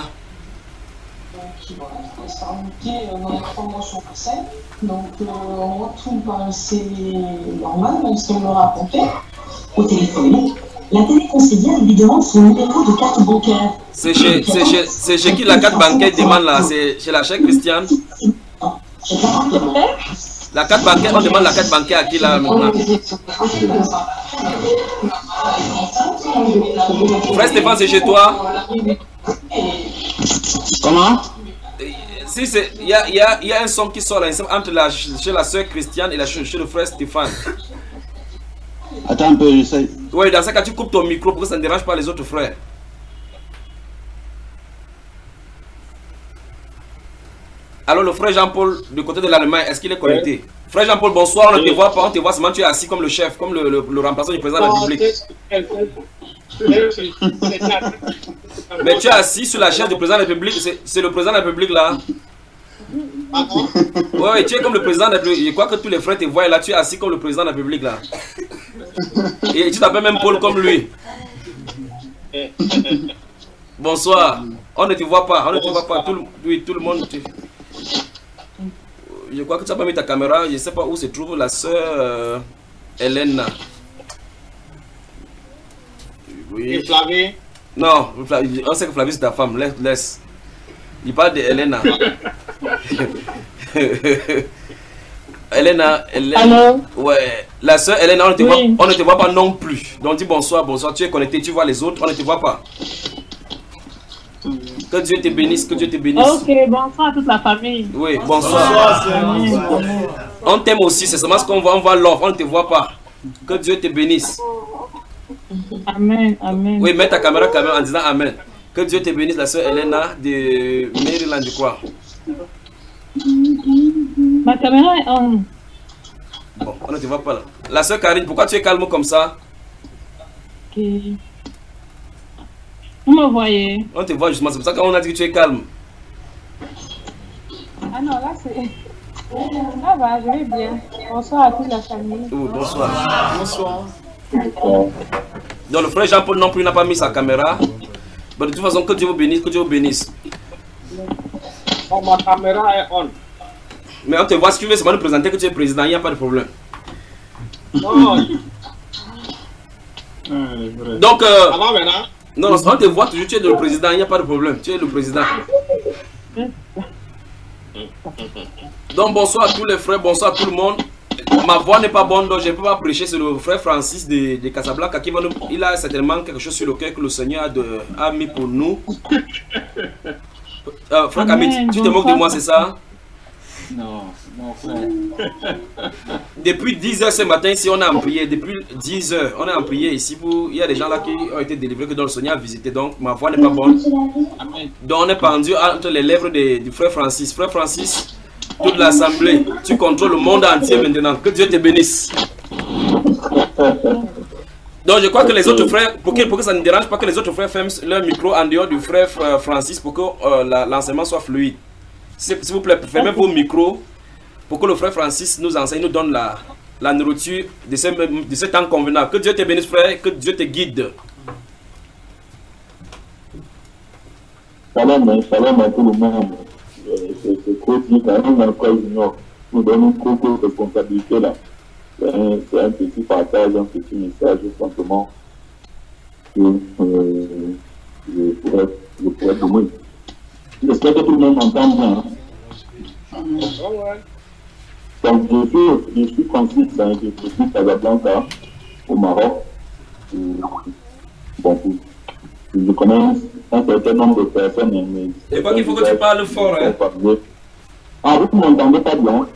Donc, euh, on retrouve, c'est normal, même si on me racontait, au téléphone. La téléconseillère lui demande son numéro de carte bancaire. C'est chez, chez, chez qui la carte bancaire demande là? C'est chez la chère Christiane? La carte bancaire, on demande la carte bancaire à qui là maintenant? Frère Stéphane, c'est chez toi? Comment? Si c'est, il y a, y, a, y a un son qui sort là, entre la, chez la soeur Christiane et la, chez le frère Stéphane. Attends un peu, j'essaie. Oui, dans ce cas, tu coupes ton micro pour que ça ne dérange pas les autres frères. Alors le frère Jean-Paul, du côté de l'Allemagne, est-ce qu'il est connecté? Oui. Frère Jean-Paul, bonsoir, on ne te voit pas, on te voit seulement, tu es assis comme le chef, comme le, le, le remplaçant du président de la République. Mais tu es assis sur la chaise du président de la République, c'est le président de la République là. Ah bon? Oui, ouais, tu es comme le président de la République. Je crois que tous les frères te voient là, tu es assis comme le président de la République là. Et tu t'appelles même Paul comme lui. Bonsoir. On ne te voit pas, on ne te voit pas. Tout le, oui, tout le monde. Te... Je crois que tu n'as pas mis ta caméra. Je ne sais pas où se trouve la soeur euh, Hélène. Oui. Et Flavie? Non, on sait que Flavie c'est ta femme. Laisse. laisse. Il parle de Hélène. Hélène, Hélène. Allô? Ouais. La soeur Hélène, on ne te, oui. voit, on ne te voit pas non plus. Donc dis bonsoir, bonsoir. Tu es connecté, tu vois les autres, on ne te voit pas. Que Dieu te bénisse, que Dieu te bénisse. Ok, bonsoir à toute la famille. Oui, bonsoir. bonsoir. bonsoir. On t'aime aussi, c'est seulement ce qu'on voit, on voit l'offre, on ne te voit pas. Que Dieu te bénisse. Amen, amen. Oui, mets ta caméra quand même en disant amen. Que Dieu te bénisse, la soeur Helena de Maryland, je crois. Ma caméra est en... Bon, on ne te voit pas là. La soeur Karine, pourquoi tu es calme comme ça? Ok. Vous me voyez? On te voit justement, c'est pour ça qu'on a dit que tu es calme. Ah non, là c'est... Ça va, je vais bien. Bonsoir à toute la famille. Oh, bonsoir. Bonsoir. Donc le frère Jean-Paul non plus n'a pas mis sa caméra. Mais de toute façon, que Dieu vous bénisse, que Dieu vous bénisse. Oh, ma caméra est on. Mais on te voit, si tu veux, c'est pas nous présenter que tu es président, il n'y a pas de problème. Non. Donc, euh, ça va maintenant? Non, on te voit toujours, tu es le président, il n'y a pas de problème, tu es le président. Donc bonsoir à tous les frères, bonsoir à tout le monde. Ma voix n'est pas bonne, donc je ne peux pas prêcher. C'est le frère Francis de, de Casablanca qui va nous... Il a certainement quelque chose sur le cœur que le Seigneur a, de, a mis pour nous. Euh, frère Kamit, tu te moques de moi, c'est ça? Non, non frère. Depuis dix heures ce matin, ici, on est en prière. Depuis dix heures, on est en prière ici. Pour... Il y a des gens là qui ont été délivrés, que dans le Seigneur a visité. Donc, ma voix n'est pas bonne. Amen. Donc, on est pendu entre les lèvres de, du frère Francis. Frère Francis, toute l'assemblée, tu contrôles le monde entier maintenant. Que Dieu te bénisse. Donc, je crois que les autres frères, pour que, pour que ça ne dérange pas que les autres frères ferment leur micro en dehors du frère Francis pour que euh, l'enseignement soit fluide. S'il vous plaît, fermez vos micros pour que le frère Francis nous enseigne, nous donne la, la nourriture de ce, de ce temps convenable. Que Dieu te bénisse, frère, que Dieu te guide. Shalom, shalom à tout le monde. C'est trop dit, quand même, encore une nous donnons beaucoup de responsabilité là. C'est un, un petit partage, un petit message, simplement, que euh, je pourrais, je pourrais donner. J'espère que tout le monde m'entend bien. Hein. Donc, je suis, je suis Francis, hein, je suis Casablanca, au Maroc. Et, bon, je connais un certain nombre de personnes. Mais c'est pas qu'il faut que tu parles fort. Hein. Ah, vous ne m'entendez pas bien?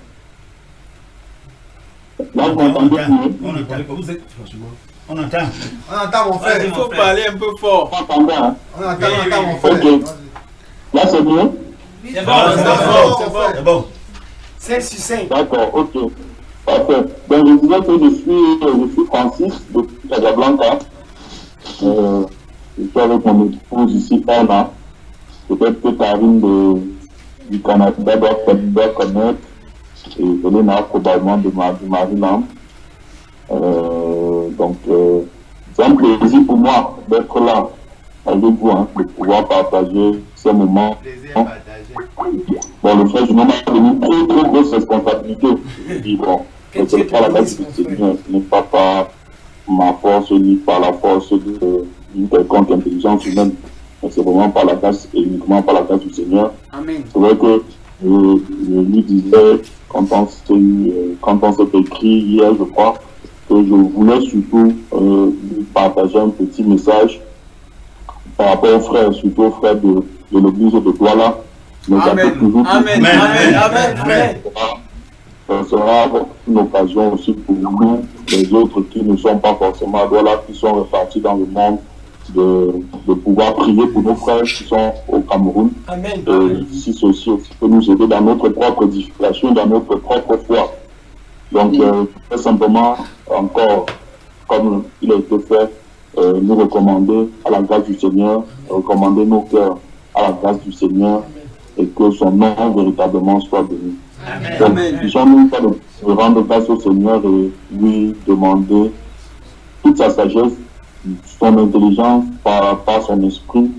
Là, vous m'entendez bien? On entend. Vous êtes, franchement. On entend. On entend, mon frère. Il faut parler un peu fort. On entend, hein? On entend, on entend, mon frère. Ok. Là, c'est mieux? C'est bon, c'est bon. C'est bon. cinq sur cinq. D'accord, ok. Parfait. Donc, je disais que je suis, je suis Francis de Casablanca. Euh, je suis avec mon épouse ici, Anna. Peut-être que Karine de, du Canada doit, doit connaître. Et Elena, probablement de, ma, de Maryland. Euh, donc, euh, c'est un plaisir pour moi d'être là avec vous, hein, de pouvoir partager ces moments. Bon, le frère, je m'en ai donné une très, très grosse responsabilité. Je dis, bon, ce n'est pas la base du Seigneur, ce n'est pas par ma force, ni par la force d'une quelconque intelligence humaine, mais c'est vraiment par la grâce et uniquement par la grâce du Seigneur. Amen. C'est vrai que je, je lui disais, quand on s'est écrit hier, je crois, que je voulais surtout euh, partager un petit message par rapport aux frères, surtout aux frères de, de l'église de Douala. Amen. Toujours Amen. Amen. Amen. Amen. Ça sera une occasion aussi pour nous, les autres qui ne sont pas forcément à Douala, qui sont répartis dans le monde, de, de pouvoir prier pour nos frères qui sont au Cameroun. Amen. Et si ceci aussi peut nous aider dans notre propre édification, dans notre propre foi. Donc, euh, tout simplement, encore, comme il a été fait, euh, nous recommander à la grâce du Seigneur, recommander nos cœurs à la grâce du Seigneur, et que son nom véritablement soit béni. Donc, disons-nous pas de rendre grâce au Seigneur et lui demander toute sa sagesse, son intelligence par, par son esprit,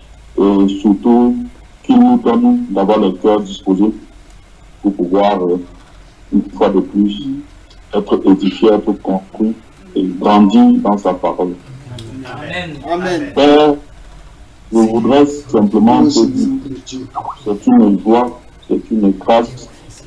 et surtout qu'il nous donne d'avoir le cœur disposé pour pouvoir, euh, une fois de plus, être édifié, être construit et grandir dans sa parole. Amen. Amen. Père, je voudrais simplement te dire, c'est une joie, c'est une grâce,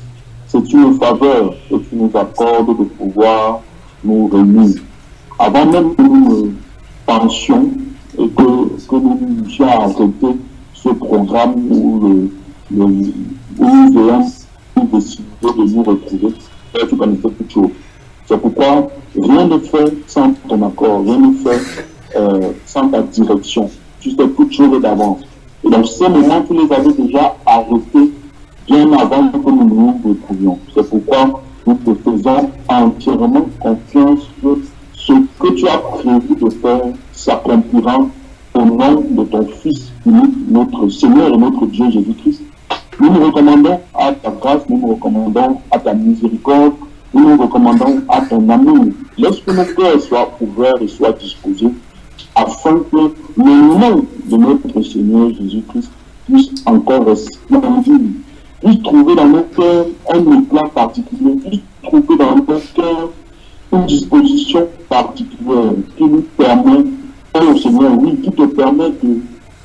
c'est une faveur que tu nous accordes de pouvoir nous réunir. Avant même que nous pensions et que, que nous puissions arrêter ce programme où, le, le, où nous ayons décidé de nous retrouver, et tu connaissais toutes choses. C'est pourquoi rien ne fait sans ton accord, rien ne fait euh, sans ta direction. Tu sais toutes choses d'avance. Et donc ces moments, tu les avais déjà arrêtés bien avant que nous nous retrouvions. C'est pourquoi nous te faisons entièrement confiance que ce que tu as prévu de faire s'accomplira au nom de ton Fils unique, notre Seigneur et notre Dieu Jésus-Christ. Nous nous recommandons à ta grâce, nous nous recommandons à ta miséricorde, nous nous recommandons à ton amour. Laisse que nos cœurs soient ouverts et soient disposés afin que le nom de notre Seigneur Jésus-Christ puisse encore resplendir, puisse trouver dans nos cœurs un éclat particulier, puisse trouver dans nos cœurs une disposition particulière qui nous permet, oh Seigneur, oui, qui te permet de,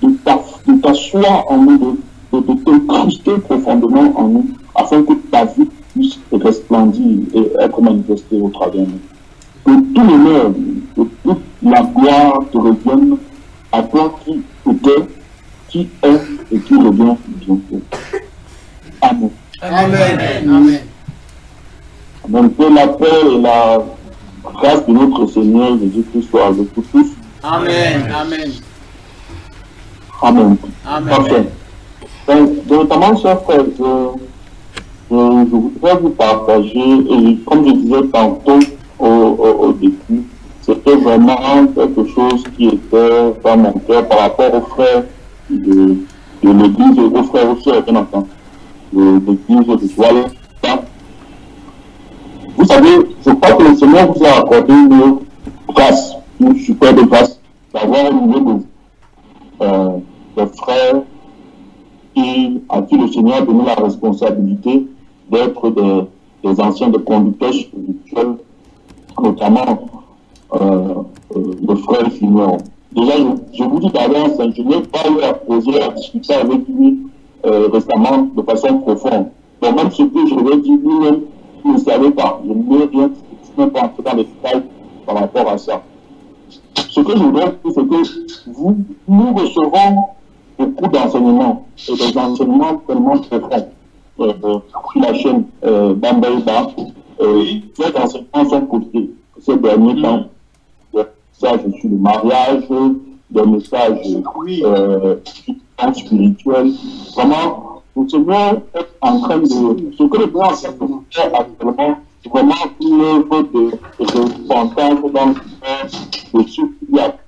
de t'asseoir en nous, de, de, de t'incruster profondément en nous, afin que ta vie puisse resplendir et être manifestée au travers de nous. Que tout l'honneur, que toute la gloire te revienne à toi qui était, qui est et qui revient bientôt. Amen. Amen. Amen. Amen. Que la paix et la grâce de notre Seigneur Jésus-Christ soit avec vous tous. Amen. Amen. Amen. Amen. Parfait. Donc, notamment, chers frères, je, je, je voudrais vous partager, et comme je disais tantôt au, au, au début, c'était vraiment quelque chose qui était dans mon cœur par rapport aux frères de, de l'Église et aux frères aussi, bien entendu, de l'Église de Douala. Vous savez, je crois que le Seigneur vous a accordé une grâce, une superbe grâce, d'avoir au niveau de, euh, des frères qui, à qui le Seigneur a donné la responsabilité d'être des, des anciens des conducteurs spirituels, notamment euh, euh, le frère Junior. Déjà, je, je vous dis d'avance, je n'ai pas eu à poser, à discuter avec lui euh, récemment de façon profonde. Donc même ce que je lui ai dit lui-même, vous ne savez pas, je n'ai rien, je n'ai pas entré dans les détails par rapport à ça. Ce que je voudrais dire, c'est que vous, nous recevrons beaucoup d'enseignements, et des enseignements tellement profonds. Euh, euh, sur la chaîne euh, Bambaïba, euh, ces enseignements sont postés ces derniers mmh. temps. Des messages sur le mariage, des messages euh, spirituels. Vraiment, le Seigneur est en train de. Ce que le Seigneur est en train de faire actuellement, c'est vraiment une œuvre de repentance dans le cœur de ceux qui a.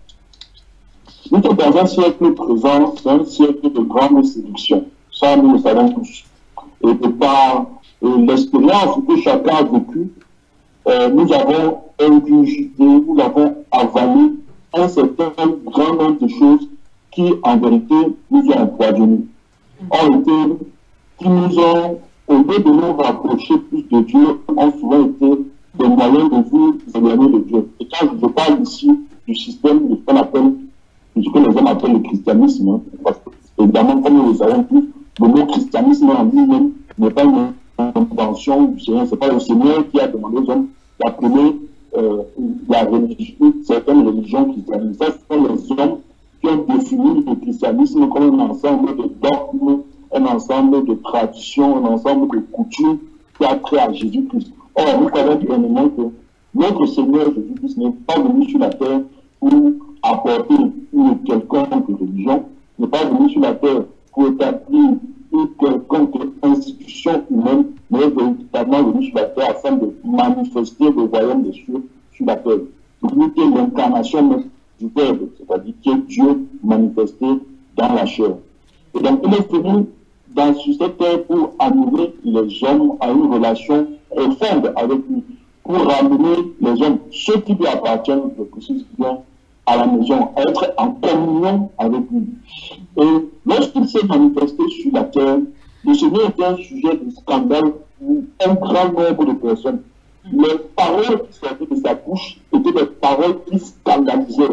Nous sommes dans un siècle présent, c'est un siècle de grande séduction. Ça, nous le savons tous. Et de par euh, l'expérience que chacun a vécue, euh, nous avons ingurgité, nous avons avalé un certain grand nombre de choses qui, en vérité, nous ont empoisonnés. Ont été, qui nous ont, au lieu de nous rapprocher plus de Dieu, ont souvent été des moyens de vous éloigner de Dieu. Et quand je parle ici du système de ce qu'on appelle, ce que les hommes appellent le christianisme, hein, parce que, évidemment, comme nous le savons tous, le mot christianisme en lui-même n'est pas une invention du Seigneur, ce n'est pas le Seigneur qui a demandé aux hommes d'appeler euh, la religion, certaines religions christianistes. Ce sont les hommes qui ont défini le christianisme comme un ensemble de dogmes, un ensemble de traditions, un ensemble de coutumes qui a trait à Jésus-Christ. Or, nous savons pleinement que notre Seigneur Jésus-Christ n'est pas venu sur la terre pour apporter une quelconque religion, n'est pas venu sur la terre pour établir une quelconque institution humaine, mais est véritablement venu sur la terre afin de manifester le royaume des cieux sur la terre. Il était l'incarnation même du Verbe, c'est-à-dire qui est Dieu manifesté dans la chair. Et donc il est venu dans sur cette terre pour amener les hommes à une relation profonde avec lui, pour ramener les hommes, ceux qui lui appartiennent, je précise bien, à la maison, à être en communion avec lui. Et lorsqu'il s'est manifesté sur la terre, le Seigneur était un sujet de scandale pour un grand nombre de personnes. Les paroles qui sortaient de sa bouche étaient des paroles qui scandalisaient.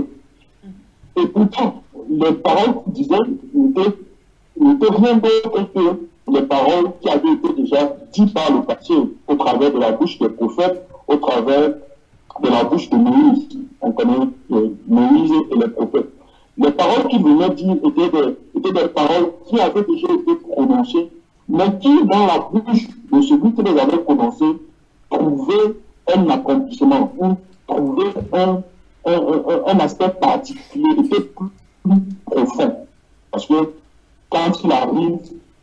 Et pourtant, les paroles qu'il disait n'étaient rien d'autre que les paroles qui avaient été déjà dites par le passé au travers de la bouche des prophètes, au travers de la bouche de Moïse. On connaît euh, Moïse et les prophètes. Les paroles qu'il venait dire étaient des, étaient des paroles qui avaient déjà été prononcées, mais qui, dans la bouche de celui qui les avait prononcées, trouvaient un accomplissement, ou trouvaient un, un, un, un aspect particulier, était plus, plus profond. Parce que quand il arrive,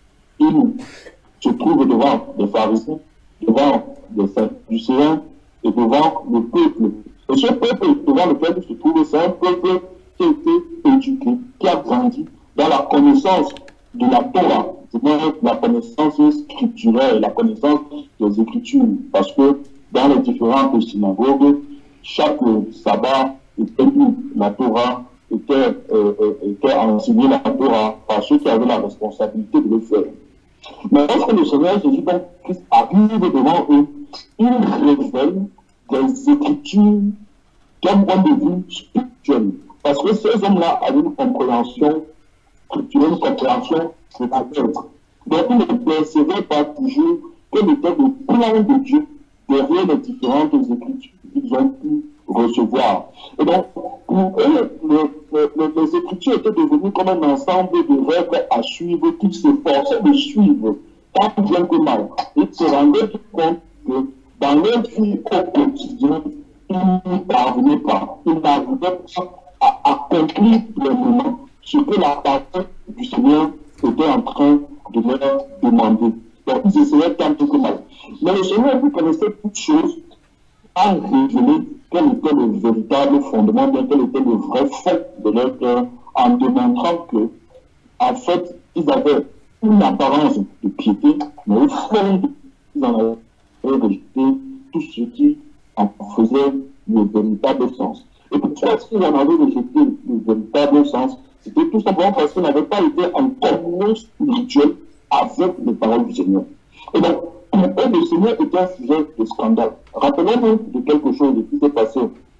il se trouve devant des pharisiens, devant des sadducéens et devant le peuple. Et ce peuple devant lequel il se trouve, c'est un peuple qui a été éduqué, qui a grandi dans la connaissance de la Torah, c'est-à-dire la connaissance scripturaire, la connaissance des Écritures. Parce que dans les différentes synagogues, chaque sabbat était lu, la Torah était, euh, était enseignée, la Torah, par ceux qui avaient la responsabilité de le faire. Mais lorsque le Seigneur Jésus donc Christ arrive devant eux, il révèle des Écritures d'un point de vue spirituel. Parce que ces hommes-là avaient une compréhension scripturelle, une compréhension de la lettre. Donc ils ne percevaient pas toujours quel était le plan de Dieu derrière les différentes Écritures qu'ils ont pu recevoir. Et donc, pour eux, le, le, le, les Écritures étaient devenues comme un ensemble de règles à suivre qu'ils s'efforçaient de suivre, tant bien que mal. Ils se rendaient compte que dans leur vie au quotidien, ils n'y parvenaient pas. Ils n'arrivaient pas à accomplir pleinement ce que la parole du Seigneur était en train de leur demander. Donc, ils essayaient tant bien que mal. Mais le Seigneur, vous connaissez toutes choses, a révélé quel était le véritable fondement, quel était le vrai fond de leur cœur, en démontrant que, en fait, ils avaient une apparence de piété, mais au fond, ils en avaient rejeté tout ce qui en faisait le véritable sens. Et pourquoi est-ce qu'ils en avaient rejeté le véritable sens? C'était tout simplement parce qu'ils n'avaient pas été en communion spirituelle avec les paroles du Seigneur. Et donc, pour eux, le Seigneur était un sujet de scandale. Rappelons-nous de quelque chose qui s'est passé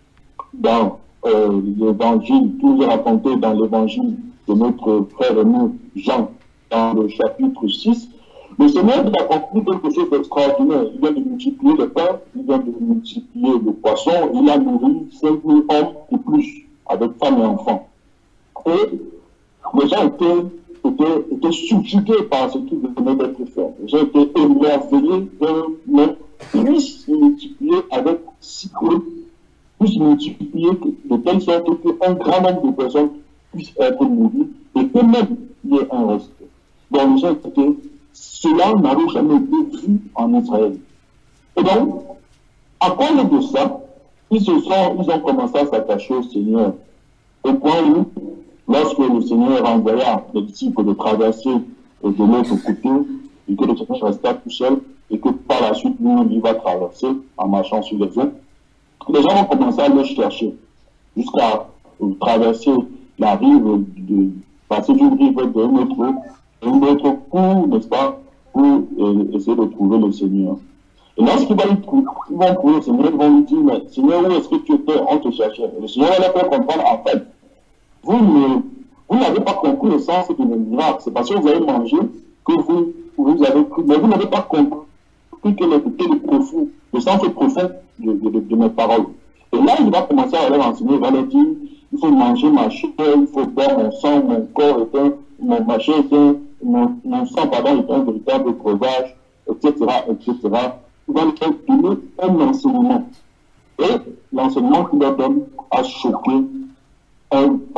dans euh, l'évangile, qui nous est raconté dans l'évangile de notre frère et nous, Jean, dans le chapitre six. Le Seigneur a accompli quelque chose d'extraordinaire. Il vient de multiplier le pain, il vient de multiplier le poisson, il a nourri cinq mille hommes et plus, avec femmes et enfants. Et les gens étaient Étaient, étaient subjugués par ce qui venait d'être fait. Les gens étaient émerveillés d'un plus multiplié avec six coups, plus multiplié de telle sorte qu'un grand nombre de personnes puissent être nourries et qu'eux-mêmes il y ait un reste. Donc les gens étaient, cela n'avait jamais été vu en Israël. Et donc, à cause de ça, ils, se sont, ils ont commencé à s'attacher au Seigneur, au point où, lorsque le Seigneur envoya les disciples de traverser de l'autre côté, et que le Seigneur resta tout seul, et que par la suite, lui, il va traverser en marchant sur les eaux, les gens ont commencé à le chercher, jusqu'à traverser la rive, de, passer d'une rive vers une autre, une autre pour, n'est-ce pas, pour euh, essayer de trouver le Seigneur. Et lorsqu'ils vont trouver le Seigneur, ils vont lui dire, mais Seigneur, où est-ce que tu étais? On te cherchait. Et le Seigneur va leur faire comprendre, en fait, vous ne, vous n'avez pas compris le sens de mes miracles. C'est parce que vous avez mangé que vous, vous avez cru. Mais vous n'avez pas compris que le, que le profond, le sens profond de, de, de, de mes paroles. Et là, il va commencer à leur enseigner, il va leur dire, il faut manger ma chair, il faut boire mon sang, mon corps est un, mon, ma chair est un, mon, mon sang, pardon, est un véritable breuvage, et cetera, et cetera. Il va leur donner un enseignement. Et l'enseignement qu'il leur donne a choqué Un, un grand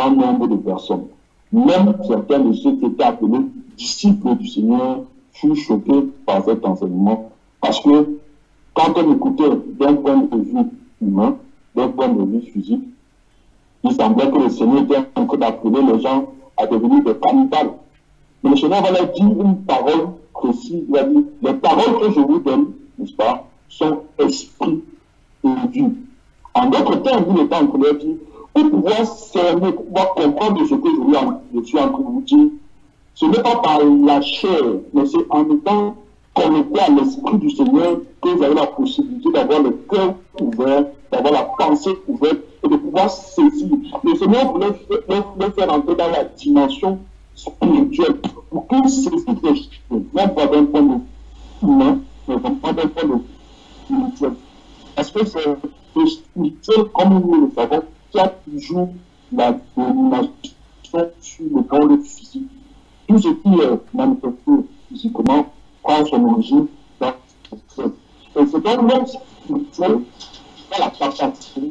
grand nombre de personnes. Même certains de ceux qui étaient appelés disciples du Seigneur furent choqués par cet enseignement. Parce que quand on écoutait d'un point de vue humain, d'un point de vue physique, il semblait que le Seigneur était en train d'appeler les gens à devenir des cannibales. Mais le Seigneur va leur dire une parole précise. Il a dit, les paroles que je vous donne, n'est-ce pas, sont esprit et vie. En d'autres termes, il est en train de leur dire, pour pouvoir cerner, pour pouvoir comprendre ce que je, lui en, je suis en train de vous dire, ce n'est pas par la chair, mais c'est en étant connecté à l'esprit du Seigneur que vous avez la possibilité d'avoir le cœur ouvert, d'avoir la pensée ouverte et de pouvoir saisir. Le Seigneur voulait le faire entrer dans la dimension spirituelle pour qu'il saisisse les choses, non pas d'un point de vue humain, mais pas d'un point de vue spirituel. Parce que c'est le spirituel, comme nous le savons, qui a toujours la domination sur le monde physique. Tout ce qui est manifesté physiquement prend son origine dans le spirituel. Et c'est dans le monde spirituel qui a la capacité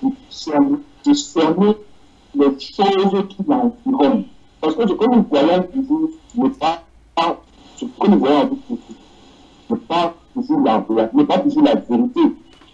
de cerner les choses qui l'environnent. Parce que ce que nous voyons toujours n'est pas ce que nous voyons avec nous, n'est pas toujours la n'est pas toujours la vérité.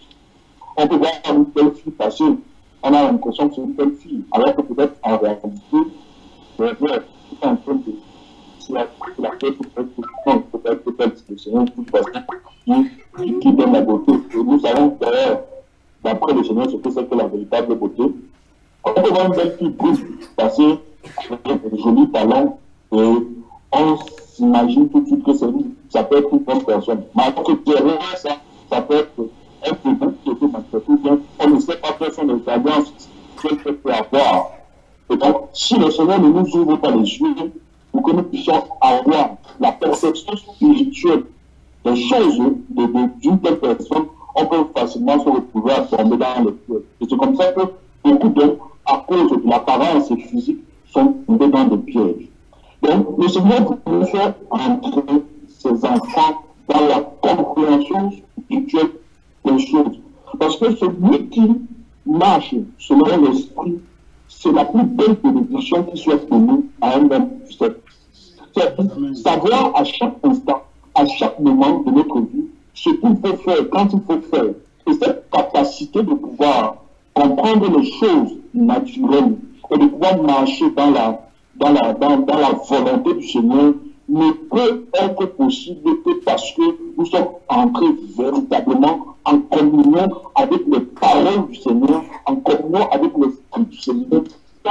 On peut voir une belle fille passer, on a l'impression que c'est une belle fille, alors que peut-être en réalité, c'est vrai, c'est en train de c'est la la tête peut-être peut-être peut-être que c'est une toute personne qui, qui donne la beauté. Et nous savons d'ailleurs, d'après le Seigneur, ce que c'est que la véritable beauté. On peut voir une belle fille brune passer avec des jolis talons et on s'imagine tout de suite que ça peut être une bonne personne. Mais alors que derrière ça, ça peut être un peu qui était manifesté, bien on ne sait pas quelles sont les alliances qu'elle peut avoir. Et donc, si le Seigneur ne nous ouvre pas les yeux, pour que nous puissions avoir la perception spirituelle des choses d'une telle personne, on peut facilement se retrouver à tomber dans le piège. Et c'est comme ça que beaucoup d'hommes, à cause de l'apparence physique, sont tombés dans des pièges. Donc, le Seigneur veut faire entrer ses enfants dans la compréhension spirituelle des choses. Parce que celui qui marche selon l'esprit, c'est la plus belle bénédiction qui soit donnée à un homme. C'est savoir à chaque instant, à chaque moment de notre vie, ce qu'il faut faire, quand il faut faire. Et cette capacité de pouvoir comprendre les choses naturelles et de pouvoir marcher dans la, dans la, dans, dans la volonté du Seigneur ne peut être possible que parce que nous sommes entrés véritablement en communion avec les paroles du Seigneur, en communion avec l'esprit du Seigneur, qui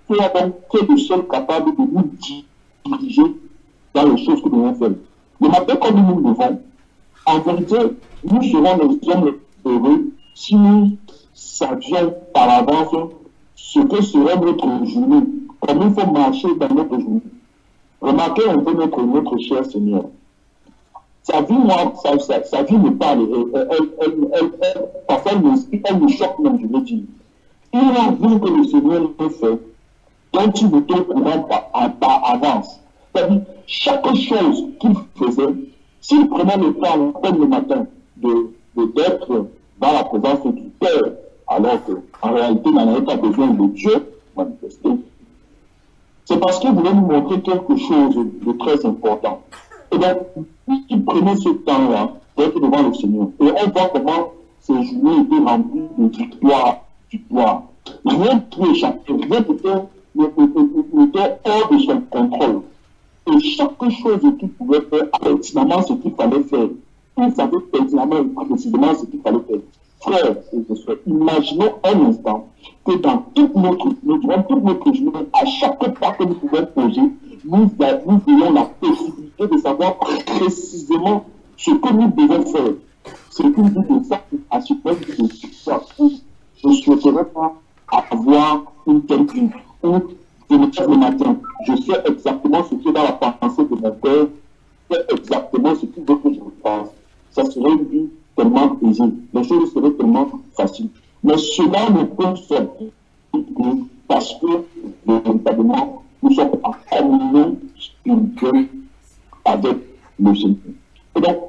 est le seul capable de nous diriger dans les choses que nous devons faire. Le matin, comme nous le devons, en vérité, nous serons les hommes heureux si nous savions par avance ce que sera notre journée, comme il faut marcher dans notre journée. Remarquez un peu notre, notre cher Seigneur. Sa vie, moi, sa, sa, sa vie me parle, elle, elle, elle, elle, elle, parfois elle m'inspire, elle me choque même, je veux dire. Il a vu que le Seigneur le fait, dont il était au courant par, par avance. C'est-à-dire, chaque chose qu'il faisait, s'il prenait le temps, comme le matin, de, de, d'être dans la présence du Père, alors qu'en réalité, il n'en avait pas besoin de Dieu manifesté, c'est parce qu'il voulait nous montrer quelque chose de très important. Et donc, il prenait ce temps-là d'être devant le Seigneur. Et on voit comment ces journées étaient remplies de victoire, victoire. Rien qui échappait, rien n'était hors de son contrôle. Et chaque chose qu'il pouvait faire, pertinemment ce qu'il fallait faire. Il savait pertinemment et précisément ce qu'il fallait faire. Frères et sœurs, imaginons un instant que dans toute notre, durant toute notre journée, à chaque pas que nous pouvons poser, nous, nous ayons la possibilité de savoir précisément ce que nous devons faire. C'est une vie de ça, à ce point de victoire. Je ne souhaiterais pas avoir une telle vie où je me lève le matin, je sais exactement ce qui est dans la pensée de mon père, je sais exactement ce qu'il veut que je fasse. Ça serait une vie tellement aisée, les choses seraient tellement faciles. Mais cela ne peut se faire parce que, véritablement, nous sommes en communion spirituelle avec le Seigneur. Et donc,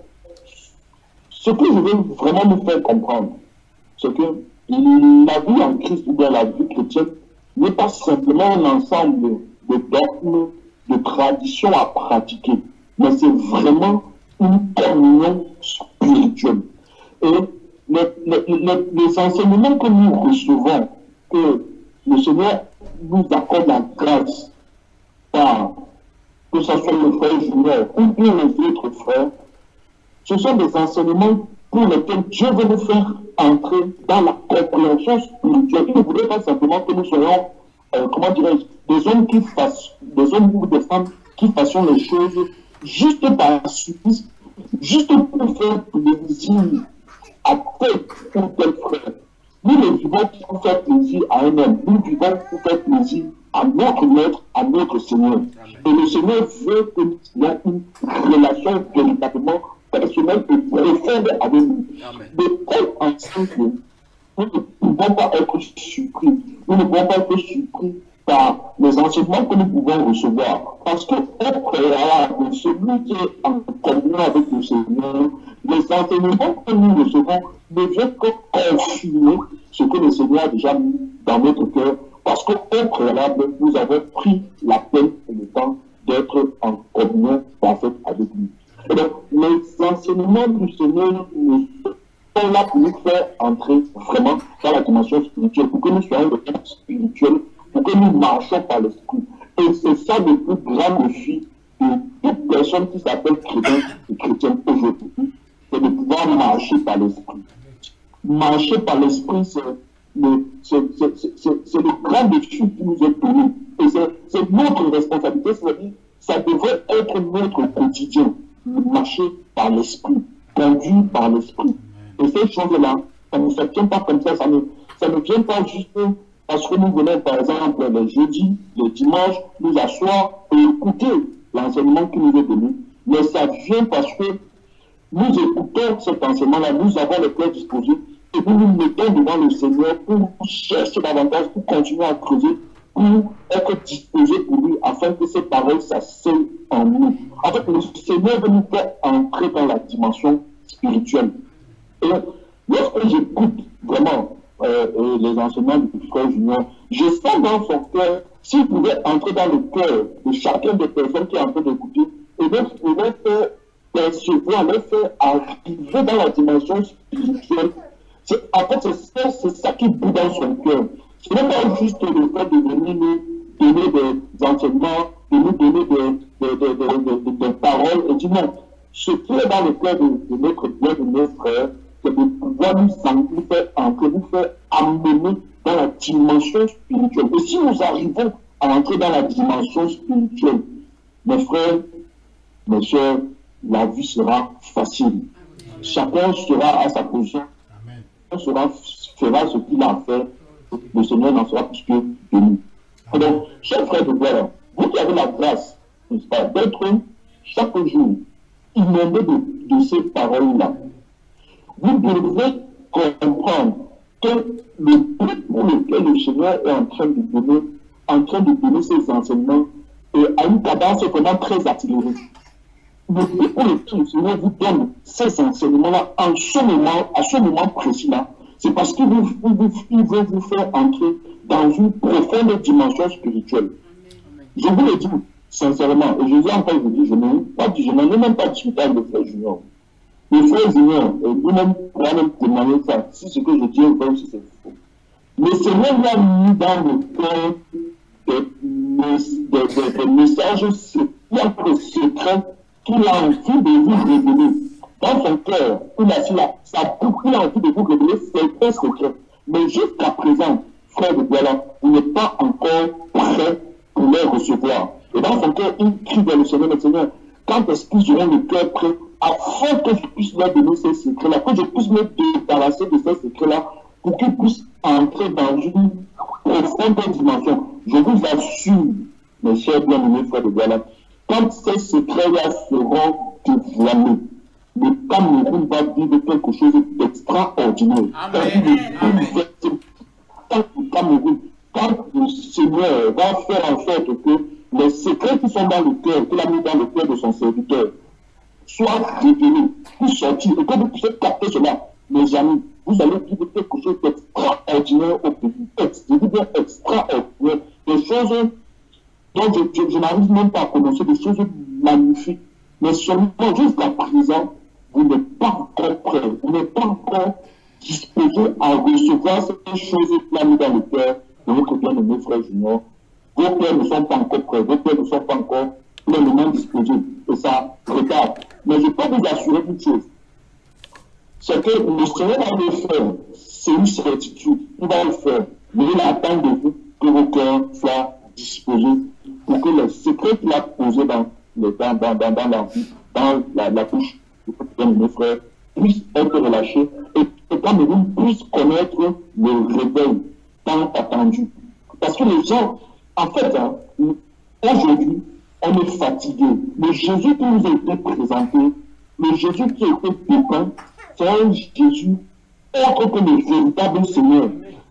ce que je veux vraiment nous faire comprendre, c'est que la vie en Christ ou bien la vie chrétienne n'est pas simplement un ensemble de dogmes, de traditions à pratiquer, mais c'est vraiment une communion spirituelle. Et les, les, les, les enseignements que nous recevons, que le Seigneur nous accorde la grâce, par, que ce soit le frère Junior ou bien les autres frères, ce sont des enseignements pour lesquels Dieu veut nous faire entrer dans la compréhension spirituelle. Il ne voudrait pas simplement que nous soyons, euh, comment dirais-je, des hommes qui fassent, des hommes ou des femmes qui fassions les choses juste par suite, juste pour faire plaisir à tel ou tel frère. Nous ne vivons pas pour faire plaisir à un homme, nous vivons pour faire plaisir à notre maître, à notre Seigneur. Et le Seigneur veut que nous ayons une relation véritablement personnelle et profonde avec nous. De tel ensemble, nous ne pouvons pas être surpris. Nous ne pouvons pas être surpris par les enseignements que nous pouvons recevoir. Parce qu'au préalable, celui qui est en communion avec le Seigneur, les enseignements que nous recevons ne viennent que confirmer ce que le Seigneur a déjà mis dans notre cœur. Parce qu'au préalable, nous avons pris la peine et le temps d'être en communion parfaite avec lui. Et donc, les enseignements du Seigneur sont là pour nous faire entrer vraiment dans la dimension spirituelle, pour que nous soyons le temps spirituel, pour que nous marchions par l'esprit. Et c'est ça le plus grand défi de toute personne qui s'appelle chrétien et chrétienne aujourd'hui, c'est de pouvoir marcher par l'esprit. Marcher par l'esprit, c'est le, le grand défi qui nous est donné. Et c'est notre responsabilité, c'est-à-dire ça devrait être notre quotidien, de marcher par l'esprit, conduit par l'esprit. Et ces choses-là, ça ne se tient pas comme ça, ça ne, ça ne vient pas juste parce que nous venons par exemple les jeudis, les dimanches, nous asseoir et écouter l'enseignement qui nous est donné. Mais ça vient parce que nous écoutons cet enseignement-là, nous avons le cœur disposé et nous nous mettons devant le Seigneur pour chercher davantage, pour continuer à creuser, pour être disposés pour lui afin que ces paroles s'asseyent en nous. En fait, le Seigneur veut nous faire entrer dans la dimension spirituelle. Et lorsque j'écoute vraiment euh, les enseignements du frère Junior, je sens dans son cœur, s'il pouvait entrer dans le cœur de chacune des personnes qui est en train d'écouter, et donc pouvait faire percevoir, les faire arriver dans la dimension spirituelle. En fait, c'est ça, ça qui bout dans son cœur. Ce n'est pas juste le fait de venir nous donner des enseignements, de nous donner des, des, des, des, des, des paroles, et dire non. Ce qui est dans le cœur de, de notre bien, de nos frères, c'est de pouvoir nous nous faire entrer, nous faire amener dans la dimension spirituelle. Et si nous arrivons à entrer dans la dimension spirituelle, mes frères, mes soeurs, la vie sera facile. Chacun sera à sa position. Chacun sera, fera ce qu'il a à faire. Le Seigneur n'en sera plus que de nous. Et donc, chers frères de guerre, vous qui avez la grâce, n'est-ce pas, d'être chaque jour inondé de, de ces paroles-là, vous devez comprendre que le but pour lequel le Seigneur est en train de donner, en train de donner ses enseignements est à une cadence vraiment très accélérée. Le but pour lequel le Seigneur vous donne ces enseignements-là en ce moment, à ce moment précis-là, c'est parce qu'il veut, il veut vous faire entrer dans une profonde dimension spirituelle. Je vous le dis sincèrement, et je vous ai encore dit, je n'ai pas dit, je n'en ai même pas discuté avec le frère Junior. Le frère Junior, et lui-même pourra même témoigner ça, si ce que je dis est vrai ou si c'est faux. Le Seigneur lui a mis dans le cœur des, des, des, des messages secrets qu'il a envie de vous révéler. Dans son cœur, il a, il a, sa bouche, il a envie de vous révéler certains secrets. Mais jusqu'à présent, frère de Douala, vous n'êtes pas encore prêt pour les recevoir. Et dans son cœur, il crie vers le Seigneur, le Seigneur, quand est-ce qu'ils auront le cœur prêt, afin que je puisse leur donner ces secrets-là, que je puisse me débarrasser de ces secrets-là, pour qu'ils puissent entrer dans une profonde dimension. Je vous assure, mes chers bien-aimés frères de Douala, quand ces secrets-là seront dévoilés, le Cameroun va vivre quelque chose d'extraordinaire. Quand le Cameroun, quand le Seigneur va faire en sorte que les secrets qui sont dans le cœur, qu'il a mis dans le cœur de son serviteur, soient révélés, puissent sortir, et que vous puissiez capter cela, mes amis, vous allez vivre quelque chose d'extraordinaire au pays. Je dis bien extraordinaire choses dont je, je, je n'arrive même pas à prononcer, des choses magnifiques. Mais seulement jusqu'à présent, vous n'êtes pas encore prêts, vous n'êtes pas encore disposés à recevoir ces choses qui ont mis dans le cœur de votre bien-aimé frère Junior. Vos pères ne sont pas encore prêts, vos pères ne sont pas encore pleinement disposés. Et ça retarde. Mais je peux vous assurer une chose, c'est que le Seigneur va le faire. C'est une certitude. Il va le faire. Mais il attend de vous que vos cœurs soient disposés pour que les secrets qu'il a posés dans, dans, dans, dans, dans la vie, dans la, la bouche de mes frères, puissent être relâchés et que quand même puissent connaître le réveil tant attendu. Parce que les gens, en fait, hein, aujourd'hui, on est fatigué. Le Jésus qui nous a été présenté, le Jésus qui a été dépeint, c'est un Jésus autre que le véritable Seigneur.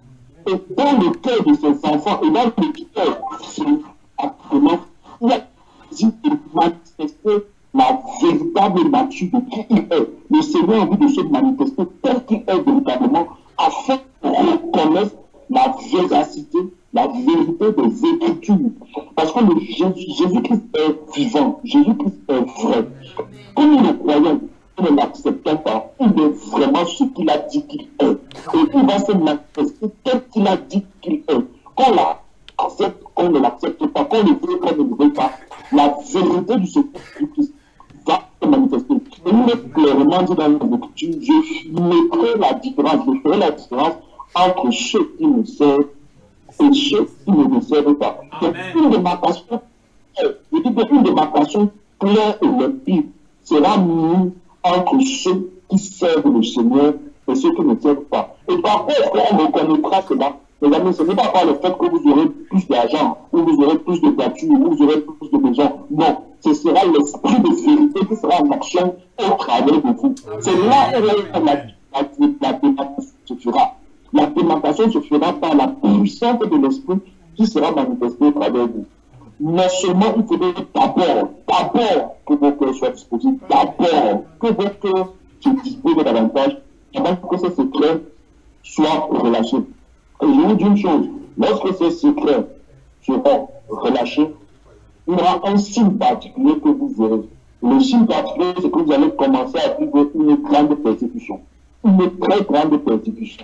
Et dans le cœur de ses enfants et dans le cœur de ses actuellement, il a dit de manifester la véritable nature de qui il est. Le Seigneur a envie de se manifester tel qu'il est véritablement afin qu'on reconnaisse la véracité, la vérité des Écritures. Parce que le Jésus-Christ est vivant, Jésus-Christ est vrai. Comme nous le croyons, nous ne l'acceptons pas, il est vraiment ce qu'il a dit qu'il est. Et il va se manifester tel qu'il a dit qu'il est. Qu'on l'accepte, qu'on ne l'accepte pas, qu'on le veut, qu'on ne le veut pas, la vérité du Jésus-Christ va se manifester. Et il est clairement dit dans les Écritures, je mettrai la différence, je ferai la différence entre ceux qui me servent et ceux qui ne me servent pas. Donc, une démarcation, je dis que une démarcation claire et limpide sera mise entre ceux qui servent le Seigneur et ceux qui ne servent pas. Et par contre, on reconnaîtra cela. Les amis, ce n'est pas par le fait que vous aurez plus d'argent, ou vous aurez plus de voitures, ou vous aurez plus de maisons. Non, ce sera l'esprit de vérité qui sera en action au travers de vous. C'est là où la, la, la démarcation se fera. La démarcation se fera par la puissance de l'esprit qui sera manifestée au travers de vous. Mais seulement il faudrait d'abord, d'abord que vos cœurs soient disposés, d'abord que vos cœurs se disposent davantage, avant que ces secrets soient relâchés. Et je vous dis une chose, lorsque ces secrets seront relâchés, il y aura un signe particulier que vous verrez. Le signe particulier, c'est que vous allez commencer à vivre une grande persécution. Une très grande persécution.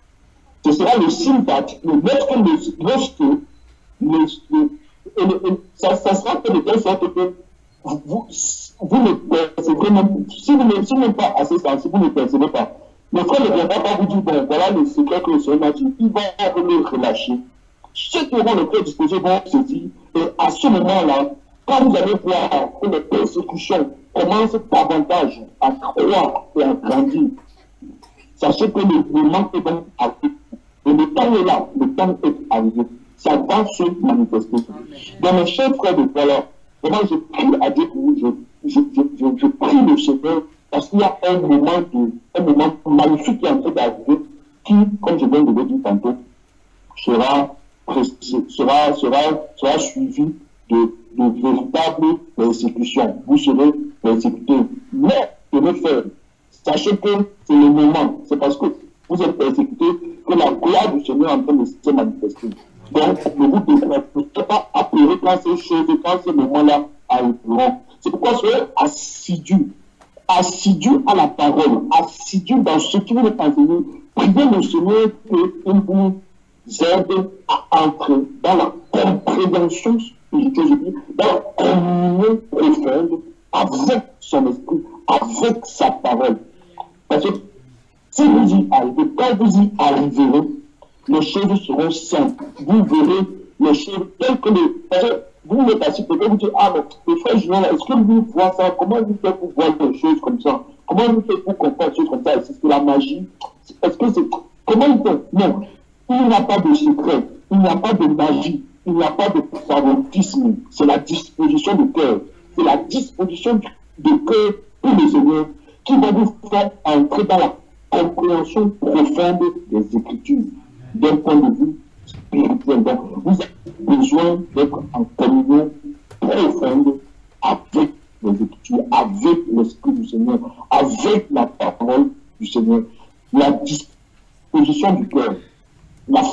Ce sera le signe particulier. Lorsque le, lorsque le, le, Et le, et ça, ça sera fait de telle sorte que vous, vous, vous ne percevez même, si vous n'êtes pas assez sensible, vous ne percevez pas. Le frère ne viendra pas vous dire, bon, voilà le secret que le Seigneur m'a dit, il va le relâcher. Ceux qui auront le cœur disposé vont se dire, et à ce moment-là, quand vous allez voir que les persécutions commencent davantage à croître et à grandir, sachez que le moment est donc arrivé. Et le temps est là, le temps est arrivé. Ça va se manifester. Dans mes chers frères de foi, vraiment je prie à Dieu pour vous, je, je, je, je, je prie le Seigneur, parce qu'il y a un moment, de, un moment magnifique qui est en train d'arriver, qui, comme je viens de le dire tantôt, sera, sera, sera, sera suivi de, de véritables persécutions. Vous serez persécutés. Mais, je veux faire, sachez que c'est le moment, c'est parce que vous êtes persécutés que la gloire du Seigneur est en train de se manifester. Donc, ne vous découragez pas à pleurer quand ces choses, quand ces moments-là arriveront. C'est pourquoi soyez assidus, assidus à la parole, assidus dans ce qui vous est enseigné. Priez le Seigneur qu'il vous aide à entrer dans la compréhension spirituelle, dans la communion profonde avec son esprit, avec sa parole. Parce que si vous y arrivez, quand vous y arriverez, les choses seront simples. Vous verrez les choses telles que les... Vous êtes assis, peut-être vous dites, ah mais le frère Julien, est-ce que vous voyez ça? Comment vous faites pour voir les choses comme ça? Comment vous faites pour comprendre les choses comme ça? Est-ce que c'est la magie? Est-ce que c'est... Comment vous faites? Non. Il n'y a pas de secret. Il n'y a pas de magie. Il n'y a pas de favoritisme. C'est la disposition du cœur. C'est la disposition du cœur pour le Seigneur qui va vous faire entrer dans la compréhension profonde des Écritures. D'un point de vue spirituel. Donc, vous avez besoin d'être en communion profonde avec les Écritures, avec l'Esprit du Seigneur, avec la parole du Seigneur. La disposition du cœur, la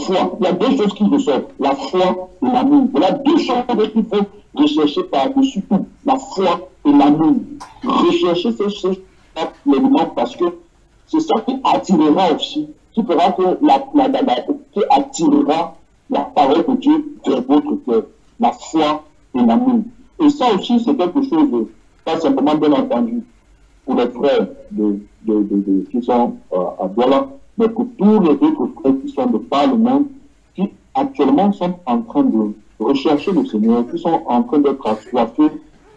foi. Il y a deux choses qui ressortent, la foi et l'amour. Voilà deux choses qu'il faut rechercher par-dessus tout, la foi et l'amour. Rechercher ces choses pleinement parce que c'est ça qui attirera aussi, qui fera que la, la, la, la, qui attirera la parole de Dieu vers votre cœur, la foi et l'amour. Et ça aussi, c'est quelque chose, pas simplement bien entendu, pour les frères de, de, de, de, qui sont euh, à Douala, mais pour tous les autres frères qui sont de par le monde, qui actuellement sont en train de rechercher le Seigneur, qui sont en train d'être assoiffés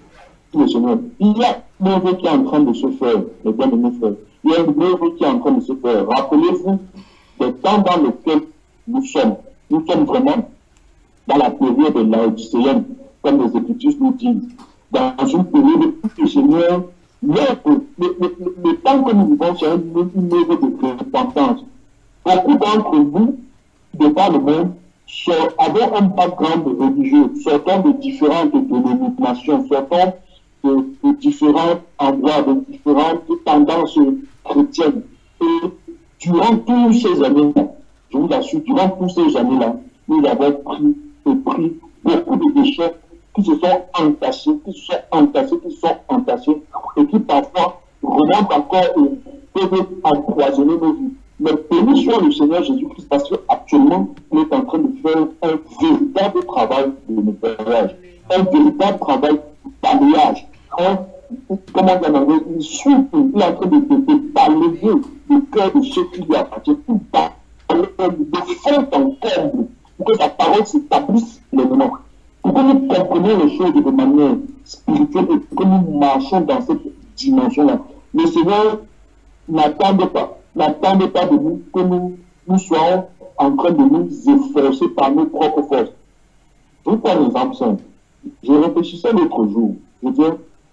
le Seigneur. Il y a une œuvre qui est en train de se faire, les bien-aimés frères. Il y a une œuvre qui est en train de se faire. Rappelez-vous des temps dans lesquels nous sommes. Nous sommes vraiment dans la période de laodicéenne, comme les Écritures nous disent. Dans une période où le Seigneur, le, le, le, le temps que nous vivons, c'est une, une œuvre de repentance. Beaucoup d'entre nous, de par le monde, avons un background religieux, sortant de différentes dénominations, sortant de, de différents endroits, de différentes tendances chrétiennes. Et durant toutes ces années-là, je vous assure, durant toutes ces années-là, nous avons pris et pris beaucoup de déchets qui se sont entassés, qui se sont entassés, qui se sont entassés, et qui parfois remontent encore et peuvent empoisonner nos vies. Mais béni soit le Seigneur Jésus-Christ, parce qu'actuellement, il est en train de faire un véritable travail de nettoyage, un véritable travail balayage. Comment dire en anglais, il souffle, il est en train de, de, de balayer le cœur de ceux qui lui appartiennent, pour balayer de fond en comble, pour que sa parole s'établisse pleinement, pour que nous comprenions les choses de manière spirituelle et pour que nous marchions dans cette dimension-là. Le Seigneur n'attendait pas. N'attendez pas de nous que nous, nous soyons en train de nous efforcer par nos propres forces. Je vous prends un exemple simple. Je réfléchissais l'autre jour. Je veux dire,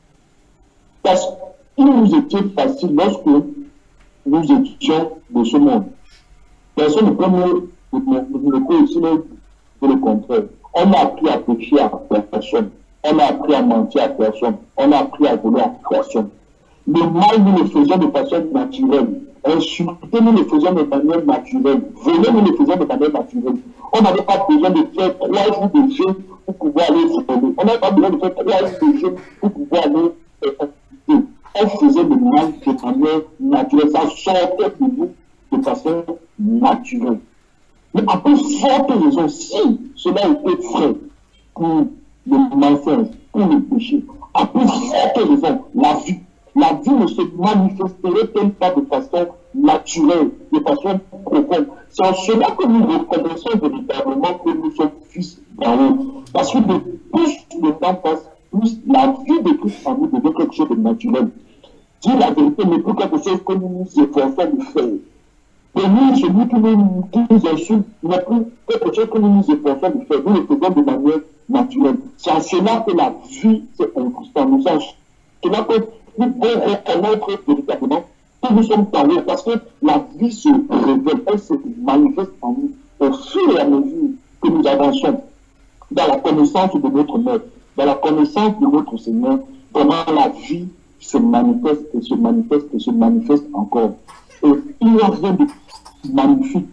parce qu'il nous était facile lorsque nous étions de ce monde. Personne ne peut nous le dire ici, mais le contraire. On a appris à pécher à personne. On a appris à mentir à personne. On a appris à voler à personne. Le mal, nous le faisons de façon naturelle. Insulter, nous le faisons de manière naturelle. Voler, nous le faisons de manière naturelle. On n'avait pas besoin de faire trois jours de jeûne pour pouvoir aller voler. On n'avait pas besoin de faire trois jours de jeûne pour pouvoir aller euh, on faisait le mal de manière naturelle. Ça sortait de nous de façon naturelle. Mais à plus forte raison, si cela était vrai pour le mensonge, pour le péché, à plus forte raison, la vie. La vie ne se manifesterait pas de façon naturelle, de façon profonde. C'est en cela que nous reconnaissons véritablement que nous sommes fils d'en haut. Parce que de plus le temps passe, plus la vie de Christ en nous devient quelque chose de naturel. Dire la vérité n'est plus quelque chose que nous nous efforçons de faire. Pour nous, celui qui nous, qui nous insulte n'est plus quelque chose que nous nous efforçons de faire. Nous le faisons de manière naturelle. C'est en cela que la vie s'est incrustée en nous. C'est en cela que nous devons reconnaître véritablement que nous sommes en haut, parce que la vie se révèle, elle se manifeste en nous au fur et à mesure que nous avançons dans la connaissance de notre Maître, dans la connaissance de notre Seigneur. Vraiment, la vie se manifeste et se manifeste et se manifeste encore. Et il n'y a rien de magnifique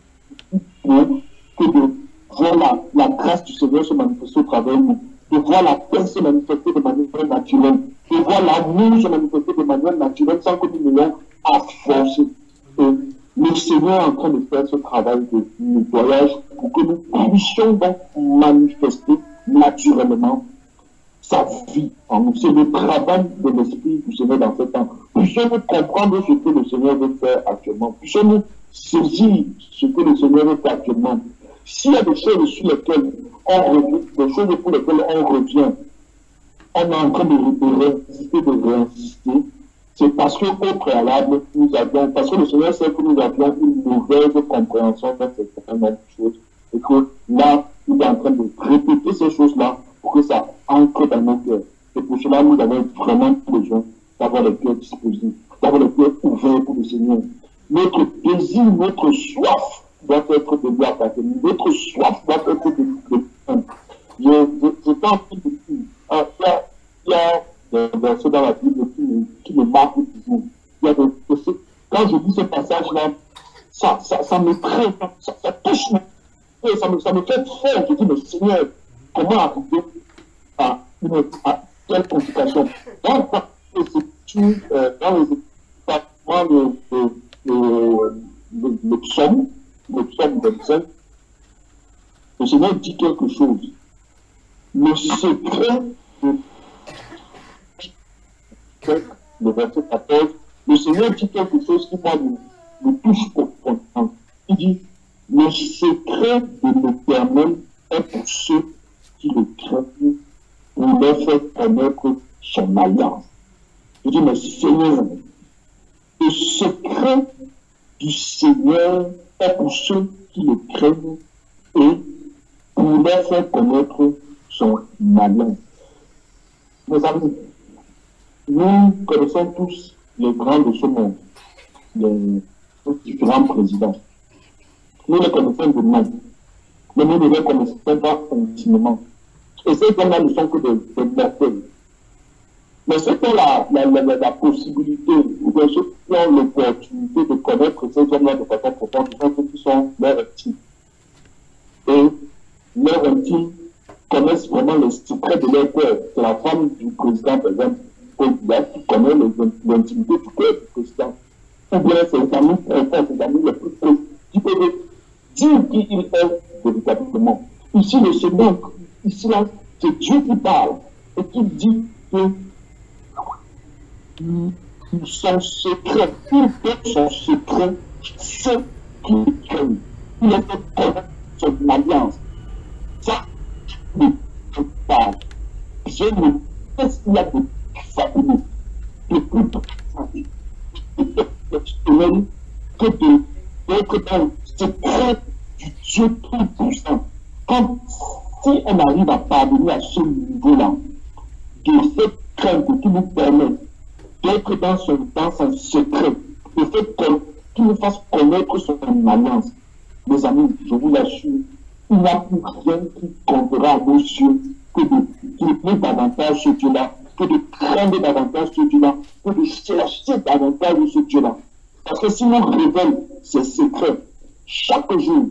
que de voir la, la grâce du Seigneur se manifester au travers de nous, de voir la paix se manifester de manière naturelle, de voir l'amour se manifester de manière naturelle sans que nous n'ayons à forcer. Et le Seigneur est en train de faire ce travail de nettoyage pour que nous puissions donc manifester naturellement sa vie en nous. C'est le travail de l'Esprit du Seigneur dans ce temps. Puissions-nous comprendre ce que le Seigneur veut faire actuellement. Puissions-nous saisir ce que le Seigneur veut faire actuellement. S'il y a des choses sur lesquelles on revient, des choses pour lesquelles on revient, on est en train de, de réinsister, de réinsister, c'est parce qu'au préalable, nous avions, parce que le Seigneur sait que nous avions une mauvaise compréhension d'un certain nombre de choses, et que là, il est en train de répéter ces choses-là pour que ça entre dans nos cœurs. Et pour cela, nous avons vraiment besoin d'avoir les cœurs disposés, d'avoir les cœurs ouverts pour le Seigneur. Notre désir, notre soif doit être de lui appartenir. Notre soif doit être de lui appartenir. Je t'en prie de dire, il y a des versets dans la Bible qui me, qui me marquent toujours. Il y a des versets, quand je lis ce passage-là, ça, ça, ça me traite, ça, ça touche ça me fait faire, je dis, mais Seigneur, comment arriver à une à telle complication? Dans les études, euh, dans les établissements de, de, de, de, de psaume, le psaume vingt-cinq, le Seigneur dit quelque chose. Le secret de le verset quatorze, le Seigneur dit quelque chose qui moi me, me touche profondément. Il dit, le secret de l'Éternel est pour ceux qui le craignent, pour leur faire connaître son alliance. Je dis, mais Seigneur, le secret du Seigneur est pour ceux qui le craignent et pour leur faire connaître son alliance. Mes amis, nous connaissons tous les grands de ce monde, les différents présidents. Nous les connaissons de nom, mais nous ne les connaissons pas intimement. Et ces gens-là ne sont que des, des mortels. Mais ceux qui ont la, la, la, la possibilité, ou bien ceux qui ont l'opportunité de connaître ces hommes-là de façon profonde, ce sont ceux qui sont leurs intimes. Et leurs intimes connaissent vraiment les secrets de leur cœur. C'est la femme du président, par exemple, qui connaît l'intimité du cœur du président. Ou bien ses amis profonds, ses amis les plus proches, qui peuvent dire qui il est véritablement. Ici, le Seigneur, ici, là, c'est Dieu qui parle et qui dit que son secret, il donne son secret, ceux qui le craignent. Il a fait connaître son alliance. Ça, je parle. Je ne qu'est-ce qu'il y a de fabuleux, de plus exceptionnel que de d'être dans le secret du Dieu tout-puissant. Quand, si on arrive à parvenir à ce niveau-là, de cette crainte qui nous permet d'être dans son, dans son secret, le fait qu'il nous fasse connaître son alliance, mes amis, je vous l'assure, il n'y a plus rien qui comptera à nos yeux que de plaider davantage ce Dieu-là, que de craindre davantage ce Dieu-là, que de chercher davantage ce Dieu-là. Parce que si nous révèle ses secrets, chaque jour,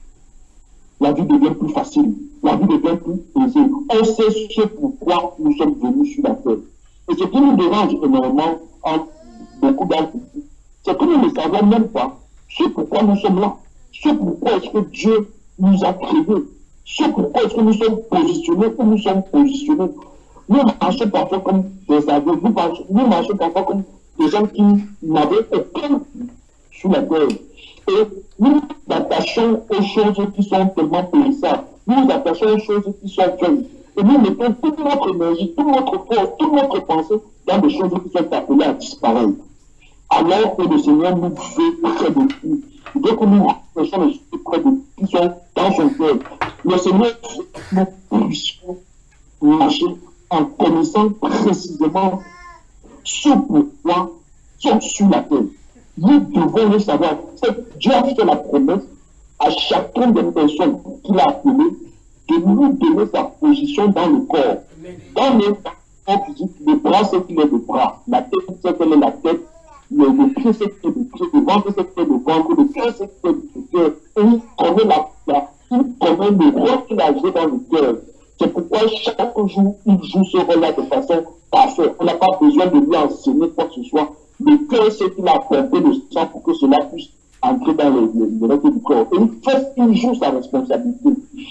la vie devient plus facile, la vie devient plus aisée. On sait ce pourquoi nous sommes venus sur la terre. Et ce qui nous dérange énormément en beaucoup d'entre nous, c'est que nous ne savons même pas ce pourquoi nous sommes là, ce pourquoi est-ce que Dieu nous a créés, ce pourquoi est-ce que nous sommes positionnés où nous sommes positionnés. Nous marchons parfois comme des aveugles, nous marchons, nous marchons parfois comme des gens qui n'avaient aucun sur la terre. Et nous nous attachons aux choses qui sont tellement périssables. Nous nous attachons aux choses qui sont vaines. Et nous mettons toute notre énergie, toute notre force, toute notre pensée dans des choses qui sont appelées à disparaître. Alors que le Seigneur nous fait près de nous. Dès que nous faisons les choses près de nous, qui sont dans son cœur, le Seigneur nous puissions marcher en connaissant précisément ce pourquoi nous sommes sur la terre. Nous devons le savoir. Dieu a fait la promesse à chacune des personnes qu'il a appelées de nous donner sa position dans le corps. Dans le corps physique, le bras c'est qu'il est le bras, la tête c'est qu'elle est la tête, le, le pied c'est qu'il est le pied, le ventre c'est qu'il est le ventre, le cœur c'est qu'il est le cœur. Et il connaît, la, la, il connaît le rôle qu'il a joué dans le cœur. C'est pourquoi chaque jour, il joue ce rôle-là de façon parfaite. On n'a pas besoin de lui enseigner quoi que ce soit. Le cœur, c'est qu'il a pompé le sang pour que cela puisse entrer dans le, le, le reste du corps. Et il fait, il joue sa responsabilité.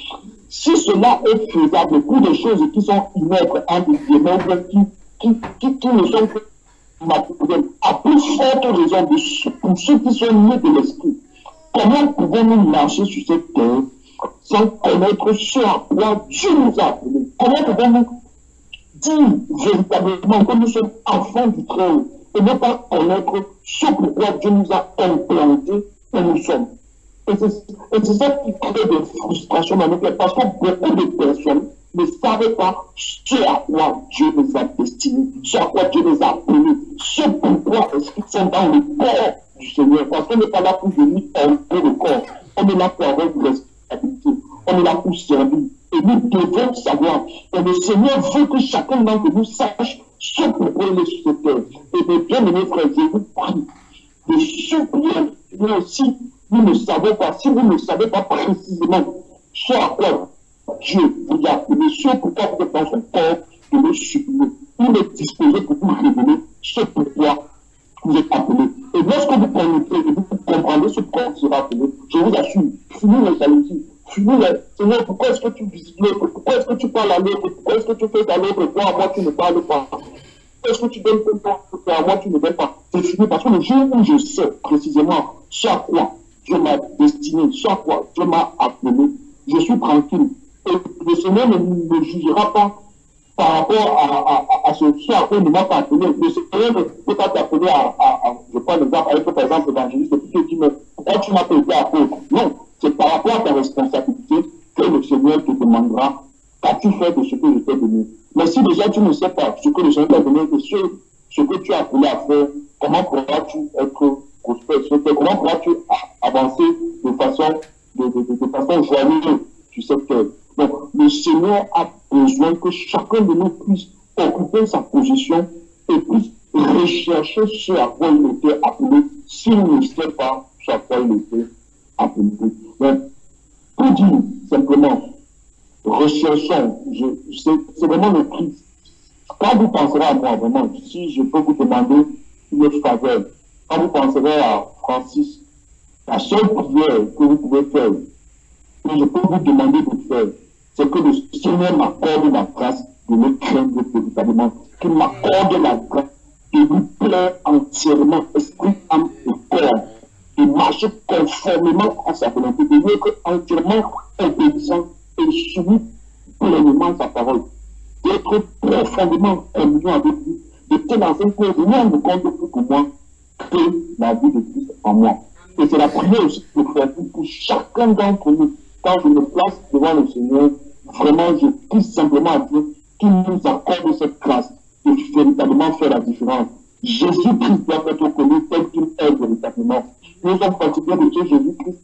Si cela est faisable pour des choses qui sont inègres, indépendantes, qui, qui, qui, qui ne sont pas matérielles, à plus forte raison de, pour ceux qui sont nés de l'esprit, comment pouvons-nous marcher sur cette terre sans connaître ce à quoi Dieu nous a appelés? Comment pouvons-nous dire véritablement que nous sommes enfants du Très-Haut et ne pas connaître ce pourquoi Dieu nous a implantés où nous sommes? Et c'est ça qui crée des frustrations dans nos cœurs, parce que beaucoup de personnes ne savent pas ce à quoi Dieu nous a destinés, ce à quoi Dieu nous a appelés, ce pourquoi est-ce qu'ils sont dans le corps du Seigneur, parce qu'on n'est pas là pour venir entrer le corps, on est là pour avoir une responsabilité, on est là pour servir, et nous devons savoir, et le Seigneur veut que chacun d'entre nous sache ce pourquoi il est sur cette terre. Et de bien mes frères, je vous prie de supplier, mais aussi, nous ne savons pas, si vous ne savez pas précisément Ce à quoi Dieu vous a appelé, ce pourquoi vous êtes dans son corps, de le supplier. Il est disposé pour vous révéler ce pourquoi vous êtes appelé. Et lorsque vous connaissez et vous comprendrez ce pourquoi vous serez appelé, je vous assure, finissez les jalousies, finissez les... Seigneur, pourquoi est-ce que tu visites l'autre? Pourquoi est-ce que tu parles à l'autre? Pourquoi est-ce que tu fais à l'autre? Toi, à moi, tu ne parles pas. Est-ce que tu donnes ton temps? À moi, tu ne donnes pas. C'est fini parce que le jour où je sais précisément ce à quoi Dieu m'a destiné, ce à quoi Dieu m'a appelé, je suis tranquille. Et le Seigneur ne me jugera pas par rapport à, à, à ce, ce à quoi il ne m'a pas appelé. Le Seigneur ne peut pas t'appeler à, à, à, je prends l'exemple avec par exemple l'évangéliste, et puis tu dis, mais pourquoi tu m'as pas été apôtre? Non, c'est par rapport à ta responsabilité que le Seigneur te demandera, qu'as-tu fait de ce que je t'ai donné? Mais si déjà tu ne sais pas ce que le Seigneur t'a donné, ce, ce que tu as appelé à faire, comment pourras-tu être prospère? Comment pourras-tu avancer de façon, de, de, de, de façon joyeuse sur cette terre? Donc, le Seigneur a besoin que chacun de nous puisse occuper sa position et puisse rechercher ce à quoi il était appelé, s'il ne sait pas ce à quoi il était appelé. Donc, pour dire simplement, recherchons, c'est vraiment le prix. Quand vous penserez à moi, vraiment, si je peux vous demander une faveur, quand vous penserez à Francis, la seule prière que vous pouvez faire, que je peux vous demander de faire, c'est que le Seigneur m'accorde la grâce de me craindre véritablement, qu'il m'accorde la grâce de lui plaire entièrement, esprit, âme et corps, de marcher conformément à sa volonté, de lui être entièrement obéissant et soumis pleinement à sa parole, d'être profondément en communion avec lui, de telle enseigne que je me rends compte plus que moi que la vie de Christ en moi. Et c'est la prière aussi que je fais pour chacun d'entre nous. Quand je me place devant le Seigneur, vraiment, je prie simplement à Dieu qu'il nous accorde cette grâce de véritablement faire la différence. Jésus-Christ doit être connu tel qu'il est véritablement. Nous sommes fatigués de ce Jésus-Christ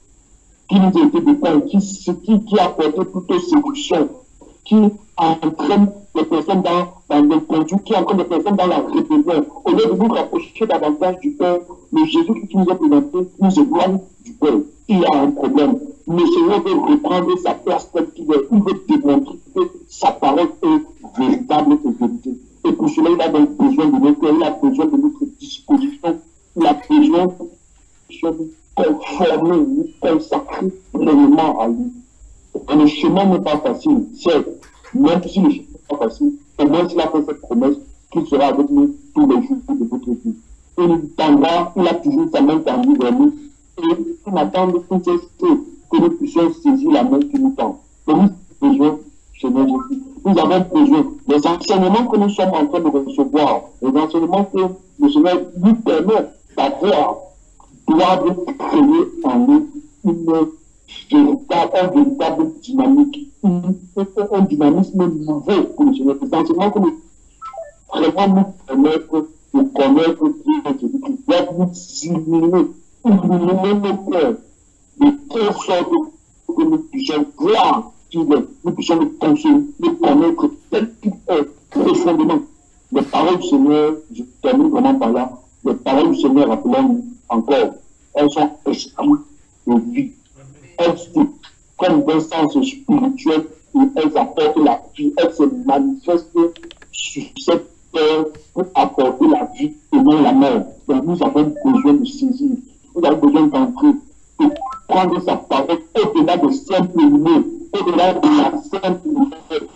qui nous a été dépeint, qui, qui, qui a apporté plutôt séduction, qui entraîne les personnes dans, dans le conduit, qui entraîne les personnes dans la rébellion. Au lieu de nous rapprocher davantage du Père, le Jésus qui nous a présenté nous éloigne du Père. Il y a un problème. Le Seigneur veut reprendre sa place telle qu'il est. Il veut démontrer que sa parole est véritable et vérité. Et pour cela, il a donc besoin de notre cœur, il a besoin de notre disposition, il a besoin de nous conformer, nous consacrer pleinement à lui. Et le chemin n'est pas facile, certes, même si le chemin n'est pas facile, au moins s'il a fait cette promesse qu'il sera avec nous tous les jours de votre vie. Il nous tendra, il a toujours sa main tendue vers nous, et il attend de toutes ces choses que nous puissions saisir la main qui nous tend. Donc nous avons besoin, Seigneur Jésus, nous avons besoin des enseignements que nous sommes en train de recevoir, les enseignements que le Seigneur nous permet d'avoir, doivent créer en nous une véritable, un véritable dynamique, un, un dynamisme nouveau pour le Seigneur. Les enseignements que nous vraiment nous permettre de connaître Dieu Jésus-Christ, doivent nous illuminer, illuminer nos cœurs, de telle sorte que nous puissions voir qui est, nous puissions le consommer, le connaître tel qu'il est profondément. Les paroles du Seigneur, je termine vraiment par là, les paroles du Seigneur, rappelons-nous encore, elles sont esprit de vie. Elles prennent d'un sens spirituel et elles apportent la vie, elles se manifestent sur cette terre pour apporter la vie et non la mort. Donc nous avons besoin de saisir, nous avons besoin d'entrer et prendre sa parole au-delà de simples mots, au-delà de la simple nouvelle.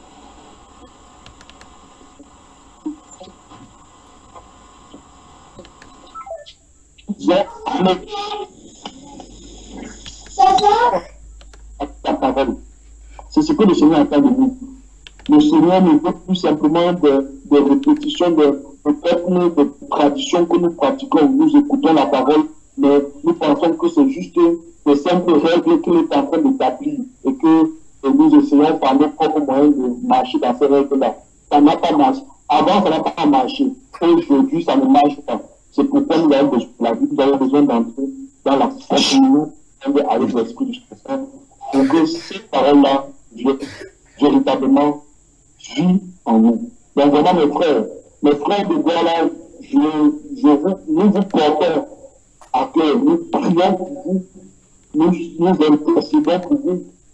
Ta parole. C'est ce que le Seigneur attend de nous. Le Seigneur ne veut plus simplement des de répétitions, de, de, de traditions que nous pratiquons. Nous écoutons la parole, mais nous pensons que c'est juste des simples règles qu'il est en train d'établir et que et nous essayons par nos propres moyens de marcher dans ces règles-là. Ça n'a pas marché. Avant, ça n'a pas marché. Aujourd'hui, ça ne marche pas. C'est pourquoi nous avons besoin de la vie, nous avons besoin d'entrer dans la communion avec l'Esprit du Saint pour que cette parole-là véritablement vit en nous. Donc vraiment mes frères, mes frères de Gala, je, je vous, nous vous portons à cœur, nous prions pour vous, nous nous intercédons pour vous,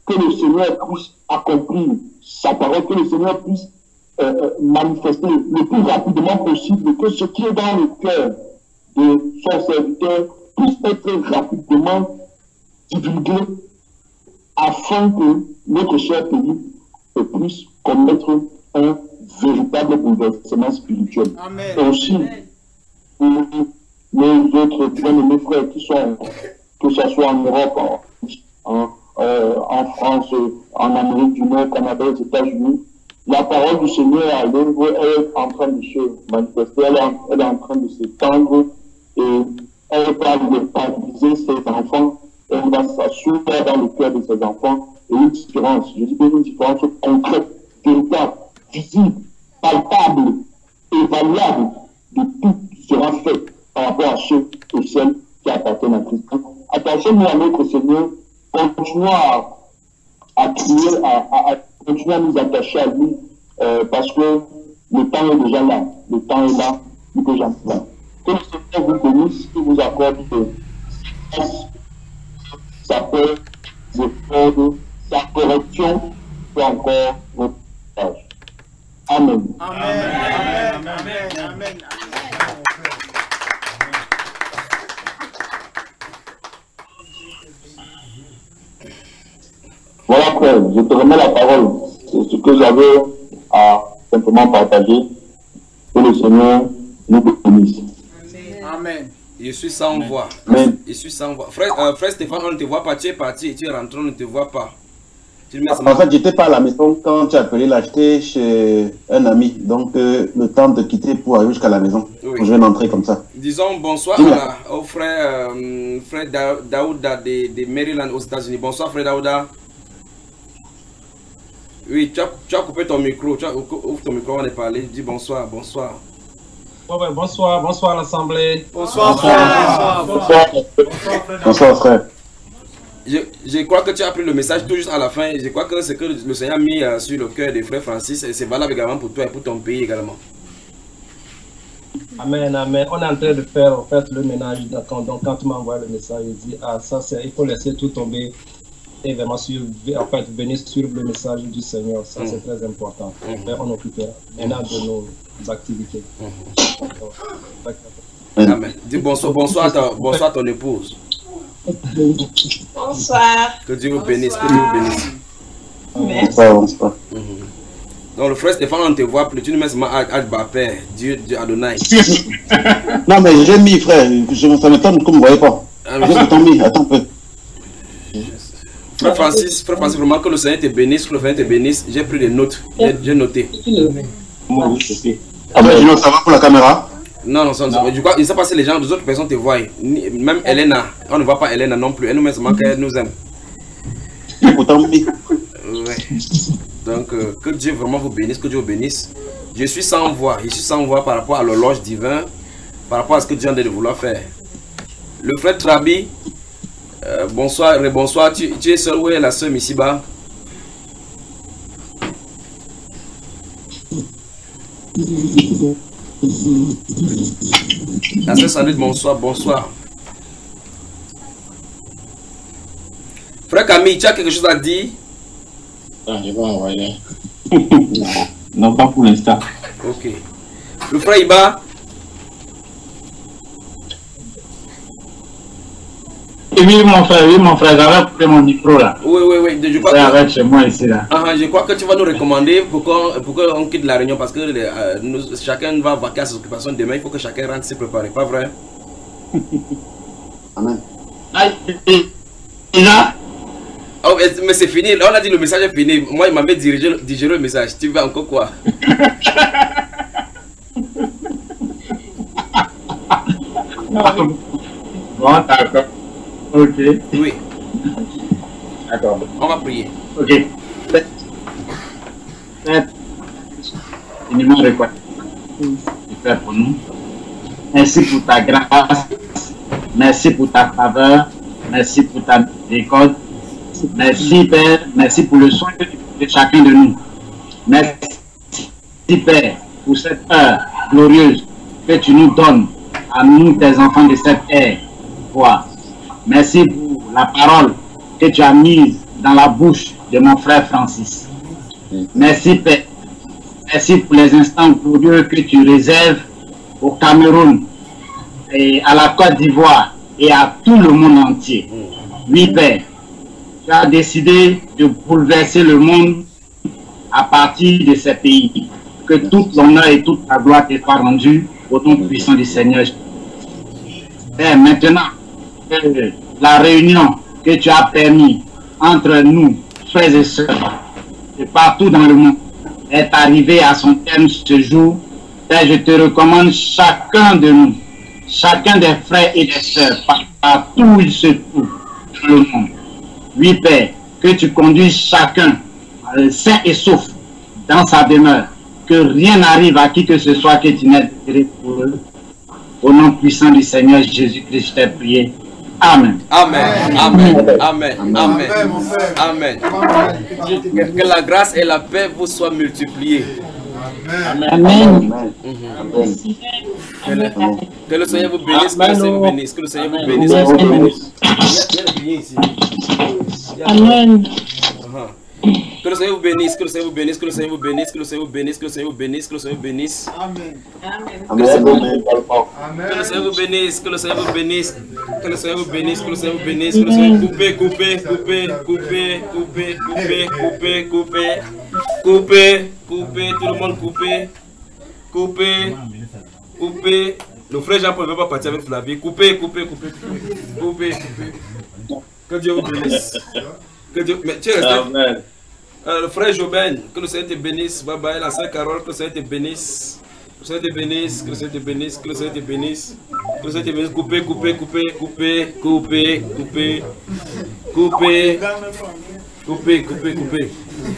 que le Seigneur puisse accomplir sa parole, que le Seigneur puisse euh, manifester le plus rapidement possible, que ce qui est dans le cœur de son serviteur puisse être rapidement divulgué afin que notre cher pays puisse commettre un véritable bouleversement spirituel. Amen. Et aussi, pour nos autres bien-aimés frères qui sont, que ce soit en Europe, en, en, euh, en France, en Amérique du Nord, Canada, aux États-Unis, la parole du Seigneur à l'œuvre est en train de se manifester, elle est en, elle est en train de s'étendre et elle parle de paraliser ses enfants, elle va s'assurer dans le cœur de ses enfants et une différence, je dis bien une différence concrète, véritable, visible, palpable, évaluable de tout qui sera fait par rapport à ceux et celles qui appartiennent à Christ. Attachez-nous à notre Seigneur, continuons à, à crier, à, à, à continuer à nous attacher à lui, euh, parce que le temps est déjà là, le temps est là, plus que jamais là. Que le Seigneur vous bénisse, qu'il vous accorde sa paix, ses efforts, sa correction, ou encore votre courage. Amen. Amen. Amen. Amen. Amen. Voilà, frère, je te remets la parole. C'est ce que j'avais à simplement partager. Que le Seigneur nous bénisse. Amen. Je suis sans voix. Amen. Je suis sans voix. Frère, euh, frère Stéphane, on ne te voit pas. Tu es parti et tu es rentré, on ne te voit pas. Tu mets En fait, j'étais pas à la maison quand tu as appelé l'acheter chez un ami. Donc, euh, le temps de quitter pour arriver jusqu'à la maison. Oui. Je vais d'entrer comme ça. Disons bonsoir à la, au frère, euh, frère Da- Daouda de, de Maryland aux États-Unis. Bonsoir, frère Daouda. Oui, tu as, tu as coupé ton micro. Tu as, ouvre ton micro, on est parlé. Dis bonsoir, bonsoir. Ouais, ouais, bonsoir, bonsoir l'Assemblée. Bonsoir, frère. Bonsoir. Bonsoir, frère. Je, je crois que tu as pris le message tout juste à la fin. Je crois que c'est que le Seigneur a mis euh, sur le cœur des frères Francis et c'est valable également pour toi et pour ton pays également. Amen, amen. On est en train de faire en fait le ménage. Donc, donc quand tu m'as envoyé le message, je dis, ah, ça, c'est, il faut laisser tout tomber et vraiment suivre, en fait, venir suivre le message du Seigneur. Ça, Mm. c'est très important. Mm. Après, on occupera maintenant de nos activités. Mm. Amen. Dis bonsoir, bonsoir, à ta, bonsoir à ton épouse. Bonsoir. Que Dieu vous bénisse, que Dieu vous bénisse. Merci. Bonsoir, bonsoir. Mhm. Donc le frère Stéphane, on ne te voit plus, tu nous mets seulement Adba Père, Dieu, Dieu Adonai. Non, mais j'ai mis, frère. Je, ça m'étonne que vous ne me voyez pas. Ah, mais- J'ai tout mis. Attends un peu. Frère Francis, frère Francis, vraiment que le Seigneur te bénisse, que le Seigneur te bénisse. J'ai pris des notes, j'ai j'ai noté. Moi, oui, c'est Ah, ben, sinon, ça va pour la caméra? Non, non, ça, ça- je crois, il s'est passé les gens, les autres personnes te voient. Ni- Même Elena, on ne voit pas Elena non plus, elle nous met seulement qu'elle nous aime. Pourtant, oui. Ouais. Donc, euh, que Dieu vraiment vous bénisse, que Dieu vous bénisse. Je suis sans voix, je suis sans voix par rapport à l'horloge divin, par rapport à ce que Dieu a de vouloir faire. Le frère Trabi, euh, bonsoir, bonsoir, tu, tu es seul, où est la soeur Missiba? La soeur Sandrine, bonsoir, bonsoir. Frère Camille, tu as quelque chose à dire? Ah, je vais envoyer. non. non, pas pour l'instant. Ok. Le frère Iba? Oui, mon frère, oui, mon frère, j'avais pris mon micro là. Oui, oui, oui. Je crois que... avec chez moi ici là. Ah, je crois que tu vas nous recommander pour qu'on pour qu'on quitte la réunion parce que euh, nous, chacun va vaquer à ses occupations demain. Il faut que chacun rentre se préparer, pas vrai? Amen. Ah, déjà? Oh, mais mais c'est fini. Là, on a dit le message est fini. Moi, il m'avait dirigé, digéré le message. Tu veux encore quoi? Bon, d'accord. Ok. Oui. D'accord. On va prier. Ok. Faites infiniment reconnaissant tu fais pour nous. Merci pour ta grâce. Merci pour ta faveur. Merci pour ta miséricorde. Merci Père. Merci pour le soin que tu fais de chacun de nous. Merci Père pour cette heure glorieuse que tu nous donnes à nous, tes enfants de cette ère. Merci pour la parole que tu as mise dans la bouche de mon frère Francis. Merci Père. Merci pour les instants glorieux que tu réserves au Cameroun et à la Côte d'Ivoire et à tout le monde entier. Oui Père, tu as décidé de bouleverser le monde à partir de ces pays. Que toute l'honneur et toute la gloire te soit rendue au nom puissant du Seigneur. Père, maintenant, euh, la réunion que tu as permis entre nous, frères et sœurs, et partout dans le monde, est arrivée à son terme ce jour. Père, je te recommande chacun de nous, chacun des frères et des sœurs, partout où ils se trouvent dans le monde. Oui, Père, que tu conduises chacun, euh, sain et sauf, dans sa demeure. Que rien n'arrive à qui que ce soit que tu n'aies pour eux. Au nom puissant du Seigneur Jésus-Christ, je t'ai prié. Amen. Amen. Amen. Amen. Amen. Amen. Que, que la grâce et la paix vous soient multipliées. Amen. Amen. Amen. Que, le, que le Seigneur vous bénisse. Que le Seigneur vous bénisse. Que le Seigneur vous bénisse. Que le Seigneur vous bénisse. Amen. Que le Seigneur vous bénisse, que le Seigneur vous bénisse, que le Seigneur vous bénisse, que le Seigneur vous bénisse, que le Seigneur vous bénisse, que le Seigneur vous bénisse. Amen. Que le Seigneur vous bénisse, que le Seigneur vous bénisse, que le Seigneur vous bénisse, que le Seigneur vous bénisse, que le Seigneur coupez, coupez, coupez, coupez, coupez, coupez, coupez, coupez, coupez, coupez, tout le monde coupez, coupez, coupez. Le frère Jean-Paul ne veut pas partir avec Flavie. Coupez, coupez, coupez, coupez, coupez. Que Dieu vous bénisse. Que Dieu... Mais tu es resté... Amen. Euh, le frère Joben, que le Seigneur te bénisse. Bye bye. La sœur Carole, que le Seigneur te bénisse. Que le Seigneur te bénisse. Que le Seigneur te bénisse. Que le Seigneur te bénisse. Que le Seigneur te bénisse. Coupez, coupez, coupez, coupez, coupez, coupez, coupez, coupez, coupez, coupez.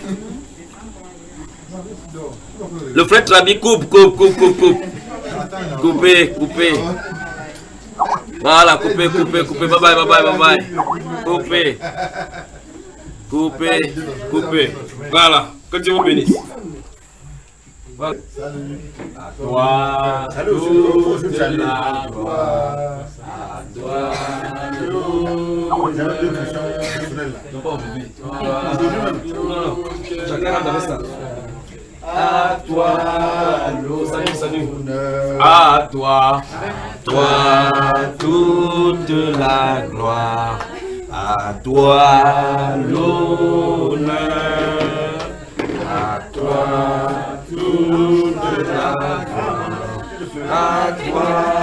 Le frère Trabi, coupe, coupe, coupe, coupe, coupe. Coupez, coupez. Voilà, coupez, coupez, coupez. Bye bye, bye bye, bye bye. Coupez. Coupez, coupez. Voilà, que Dieu vous bénisse. Voilà. À toi, toute la gloire. À toi, non, pas aujourd'hui. Non, non, chacun rentre avec ça. À toi, salut, salut. À toi, toi, toute la gloire. À toi l'honneur, à toi toute la gloire, à toi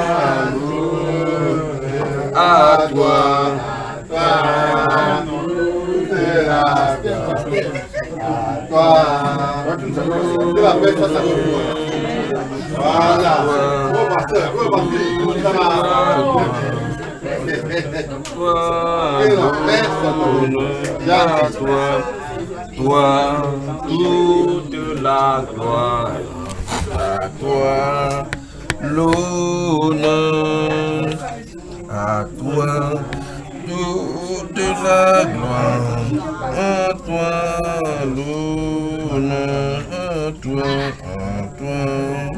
l'honneur, à toi, à toute la gloire, à toi toute la gloire. Voilà, oh pasteur, oh pasteur. À toi, toi, toute la gloire, à toi l'honneur, à toi toute la gloire, à toi l'honneur, à toi, à toi.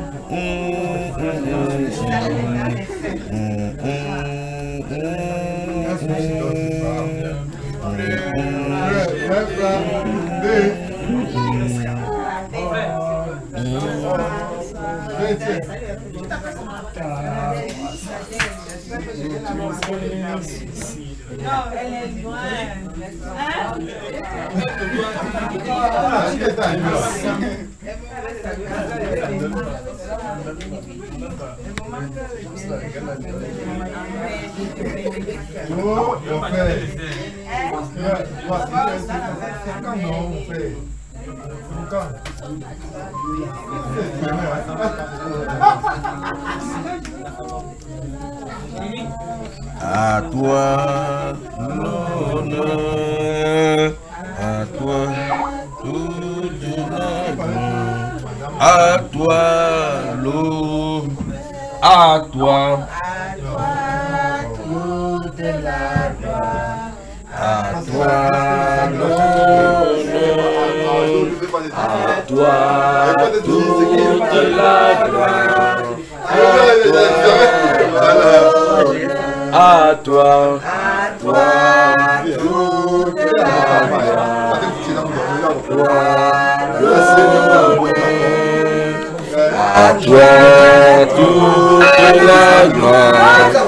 Non, elle est loin. À toi l'honneur, à toi toute la gloire, à toi l'eau, à toi toute la gloire, à toi l'honneur, à toi toute la gloire, à toi, à toi toute la gloire, gloire, le Seigneur est. À toi toute la gloire.